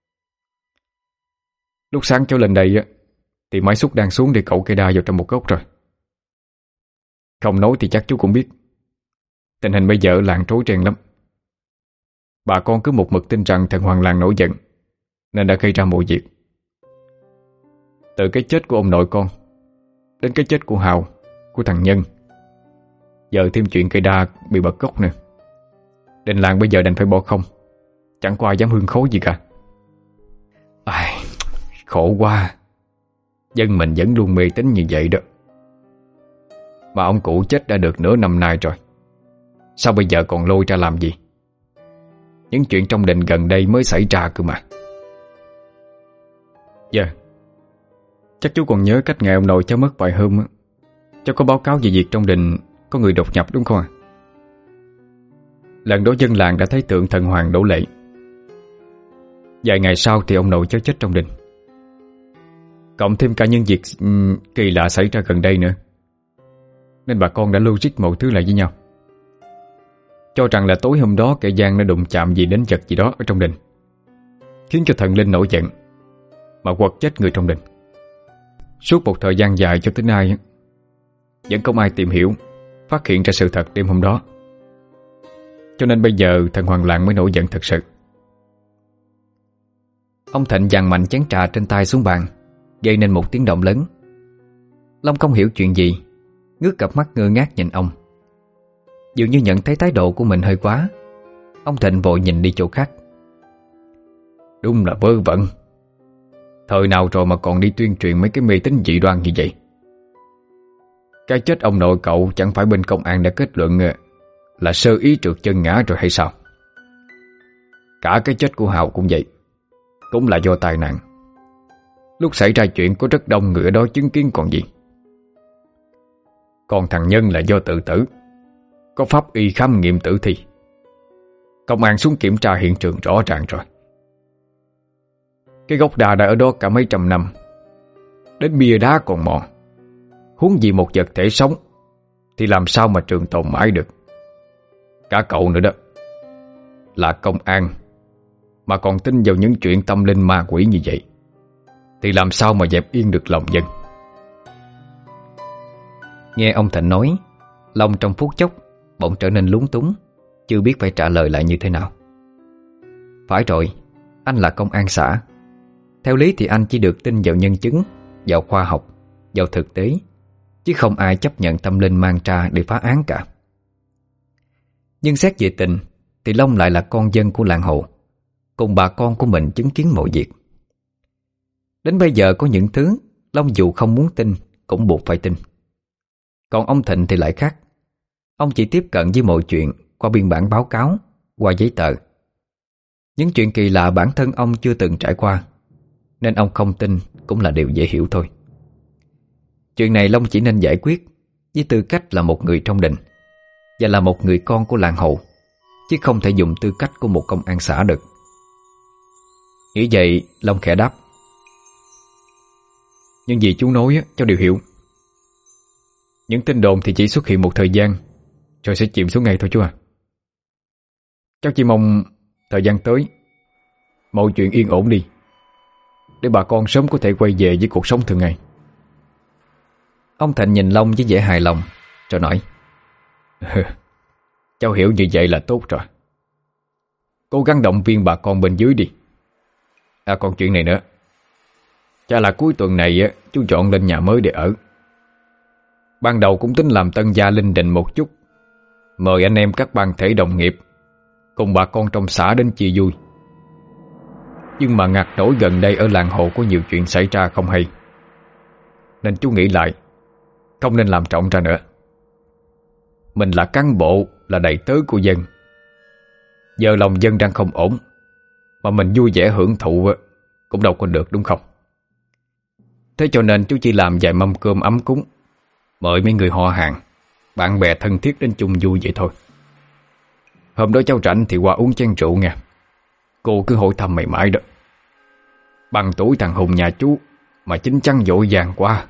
Speaker 2: Lúc sáng cháu lên đây á, thì máy xúc đang xuống để cẩu cây đa vào trong một gốc rồi. Không nói thì chắc chú cũng biết, tình hình bây giờ ở làng rối ren lắm. Bà con cứ một mực tin rằng thần hoàng làng nổi giận, nên đã gây ra mọi việc. Từ cái chết của ông nội con đến cái chết của Hào, của thằng Nhân, giờ thêm chuyện cây đa bị bật gốc nữa. Đình làng bây giờ đành phải bỏ không, chẳng có ai dám hương khói gì cả. Ai, khổ quá. Dân mình vẫn luôn mê tín như vậy đó. Mà ông cụ chết đã được nửa năm nay rồi, sao bây giờ còn lôi ra làm gì? Những chuyện trong đình gần đây mới xảy ra cơ mà. Dạ, chắc chú còn nhớ cách ngày ông nội cháu mất vài hôm á, cháu có báo cáo về việc trong đình có người đột nhập đúng không ạ? Lần đó dân làng đã thấy tượng thần hoàng đổ lệ. Vài ngày sau thì ông nội cháu chết trong đình, cộng thêm cả những việc um, kỳ lạ xảy ra gần đây nữa, nên bà con đã logic mọi thứ lại với nhau, cho rằng là tối hôm đó kẻ gian nó đụng chạm gì đến vật gì đó ở trong đình, khiến cho thần linh nổi giận mà quật chết người trong đình. Suốt một thời gian dài cho tới nay vẫn không ai tìm hiểu, phát hiện ra sự thật đêm hôm đó. Cho nên bây giờ thần hoàng làng mới nổi giận thật sự.
Speaker 1: Ông Thịnh dằn mạnh chén trà trên tay xuống bàn, gây nên một tiếng động lớn. Long không hiểu chuyện gì, ngước cặp mắt ngơ ngác nhìn ông. Dường như nhận thấy thái độ của mình hơi quá, ông Thịnh vội nhìn đi chỗ khác.
Speaker 2: Đúng là vớ vẩn. Thời nào rồi mà còn đi tuyên truyền mấy cái mê tín dị đoan như vậy? Cái chết ông nội cậu chẳng phải bên công an đã kết luận là sơ ý trượt chân ngã rồi hay sao? Cả cái chết của Hào cũng vậy, cũng là do tai nạn. Lúc xảy ra chuyện có rất đông người ở đó chứng kiến còn gì. Còn thằng Nhân là do tự tử, có pháp y khám nghiệm tử thi. Công an xuống kiểm tra hiện trường rõ ràng rồi. Cái gốc đa đã ở đó cả mấy trăm năm, đến bia đá còn mòn, huống gì một vật thể sống thì làm sao mà trường tồn mãi được. Cả cậu nữa đó, là công an mà còn tin vào những chuyện tâm linh ma quỷ như vậy thì làm sao mà dẹp yên được lòng dân.
Speaker 1: Nghe ông Thịnh nói, Long trong phút chốc bỗng trở nên lúng túng, chưa biết phải trả lời lại như thế nào. Phải rồi, anh là công an xã. Theo lý thì anh chỉ được tin vào nhân chứng, vào khoa học, vào thực tế, chứ không ai chấp nhận tâm linh mang ra để phá án cả. Nhưng xét về tình thì Long lại là con dân của làng Hồ, cùng bà con của mình chứng kiến mọi việc. Đến bây giờ có những thứ Long dù không muốn tin cũng buộc phải tin. Còn ông Thịnh thì lại khác. Ông chỉ tiếp cận với mọi chuyện qua biên bản báo cáo, qua giấy tờ. Những chuyện kỳ lạ bản thân ông chưa từng trải qua, nên ông không tin cũng là điều dễ hiểu thôi. Chuyện này Long chỉ nên giải quyết với tư cách là một người trong đình và là một người con của làng Hồ, chứ không thể dùng tư cách của một công an xã được. Nghĩ vậy, Long khẽ đáp:
Speaker 2: Nhưng gì chú nói á, cháu đều hiểu. Những tin đồn thì chỉ xuất hiện một thời gian rồi sẽ chìm xuống ngay thôi chú à. Cháu chỉ mong thời gian tới mọi chuyện yên ổn đi, để bà con sớm có thể quay về với cuộc sống thường ngày.
Speaker 1: Ông Thịnh nhìn Long với vẻ hài lòng rồi nói:
Speaker 2: Cháu hiểu như vậy là tốt rồi. Cố gắng động viên bà con bên dưới đi. À còn chuyện này nữa, chả là cuối tuần này á, chú chọn lên nhà mới để ở. Ban đầu cũng tính làm tân gia linh đình một chút, mời anh em các ban thể đồng nghiệp cùng bà con trong xã đến chia vui. Nhưng mà ngặt nổi gần đây ở làng Hồ có nhiều chuyện xảy ra không hay, nên chú nghĩ lại, không nên làm trọng ra nữa. Mình là cán bộ, là đầy tớ của dân. Giờ lòng dân đang không ổn, mà mình vui vẻ hưởng thụ cũng đâu có được, đúng không? Thế cho nên chú chỉ làm vài mâm cơm ấm cúng, mời mấy người họ hàng, bạn bè thân thiết đến chung vui vậy thôi. Hôm đó cháu rảnh thì qua uống chén rượu nha. Cô cứ hỏi thăm mày mãi đó. Bằng tuổi thằng Hùng nhà chú mà chín chắn dội vàng quá.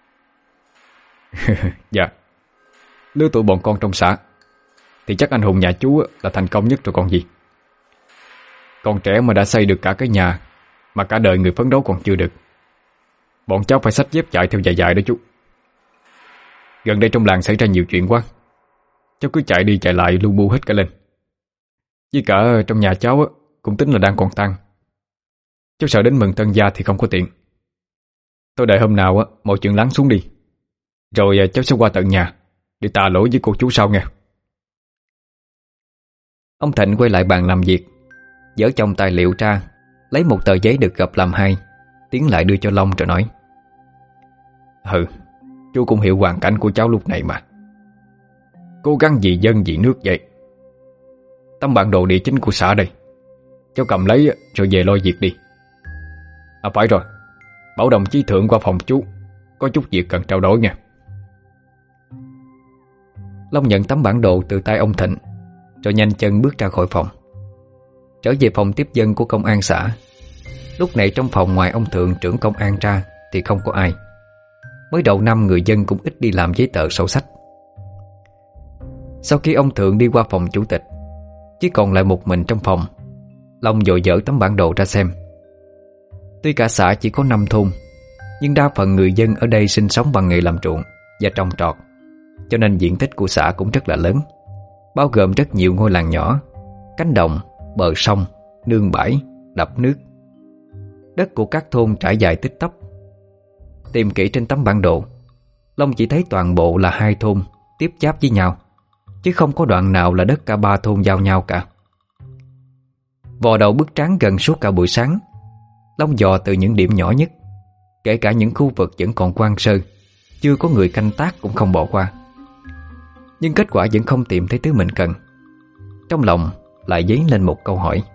Speaker 2: Dạ, lứa tuổi bọn con trong xã thì chắc anh Hùng nhà chú là thành công nhất rồi còn gì. Con trẻ mà đã xây được cả cái nhà mà cả đời người phấn đấu còn chưa được. Bọn cháu phải xách dép chạy theo dài dài đó chú. Gần đây trong làng xảy ra nhiều chuyện quá, cháu cứ chạy đi chạy lại lu bu hết cả lên. Với cả trong nhà cháu cũng tính là đang còn tăng. Cháu sợ đến mừng tân gia thì không có tiện. Tôi đợi hôm nào mọi chuyện lắng xuống đi, rồi cháu sẽ qua tận nhà để tạ lỗi với cô chú sau nghe.
Speaker 1: Ông Thịnh quay lại bàn làm việc, giở chồng tài liệu ra, lấy một tờ giấy được gập làm hai, tiến lại đưa cho Long rồi nói:
Speaker 2: Ừ, chú cũng hiểu hoàn cảnh của cháu lúc này mà. Cố gắng vì dân vì nước vậy. Tấm bản đồ địa chính của xã đây, cháu cầm lấy rồi về lo việc đi. À phải rồi, bảo đồng chí Thượng qua phòng chú, có chút việc cần trao đổi nha.
Speaker 1: Long nhận tấm bản đồ từ tay ông Thịnh, rồi nhanh chân bước ra khỏi phòng. Trở về phòng tiếp dân của công an xã. Lúc này trong phòng ngoài ông Thượng trưởng công an ra thì không có ai. Mới đầu năm người dân cũng ít đi làm giấy tờ sổ sách. Sau khi ông Thượng đi qua phòng chủ tịch, chỉ còn lại một mình trong phòng, Long vội dở tấm bản đồ ra xem. Tuy cả xã chỉ có năm thôn, nhưng đa phần người dân ở đây sinh sống bằng nghề làm ruộng và trồng trọt, cho nên diện tích của xã cũng rất là lớn, bao gồm rất nhiều ngôi làng nhỏ, cánh đồng, bờ sông, nương bãi, đập nước. Đất của các thôn trải dài tích tắp. Tìm kỹ trên tấm bản đồ, Long chỉ thấy toàn bộ là hai thôn tiếp giáp với nhau, chứ không có đoạn nào là đất cả ba thôn giao nhau cả. Vò đầu bức trán gần suốt cả buổi sáng, Long dò từ những điểm nhỏ nhất, kể cả những khu vực vẫn còn hoang sơ, chưa có người canh tác cũng không bỏ qua. Nhưng kết quả vẫn không tìm thấy thứ mình cần. trong lòng lại dấy lên một câu hỏi: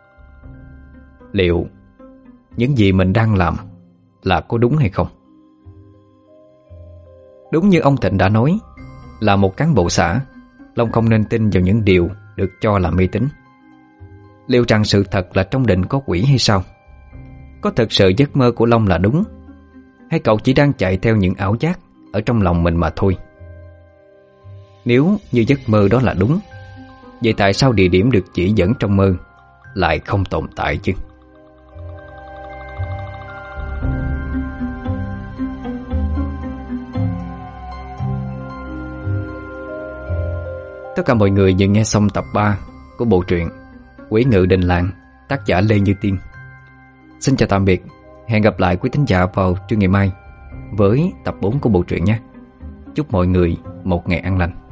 Speaker 1: liệu những gì mình đang làm là có đúng hay không? Đúng như ông Thịnh đã nói, là một cán bộ xã, Long không nên tin vào những điều được cho là mê tín. Liệu rằng sự thật là trong định có quỷ hay sao? Có thực sự giấc mơ của Long là đúng, hay cậu chỉ đang chạy theo những ảo giác ở trong lòng mình mà thôi? Nếu như giấc mơ đó là đúng, vậy tại sao địa điểm được chỉ dẫn trong mơ lại không tồn tại chứ? Tất cả mọi người vừa nghe xong tập ba của bộ truyện Quỷ Ngự Đình Làng, tác giả Lê Như Tiên. Xin chào tạm biệt, hẹn gặp lại quý thính giả vào trưa ngày mai với tập bốn của bộ truyện nhé. Chúc mọi người một ngày an lành.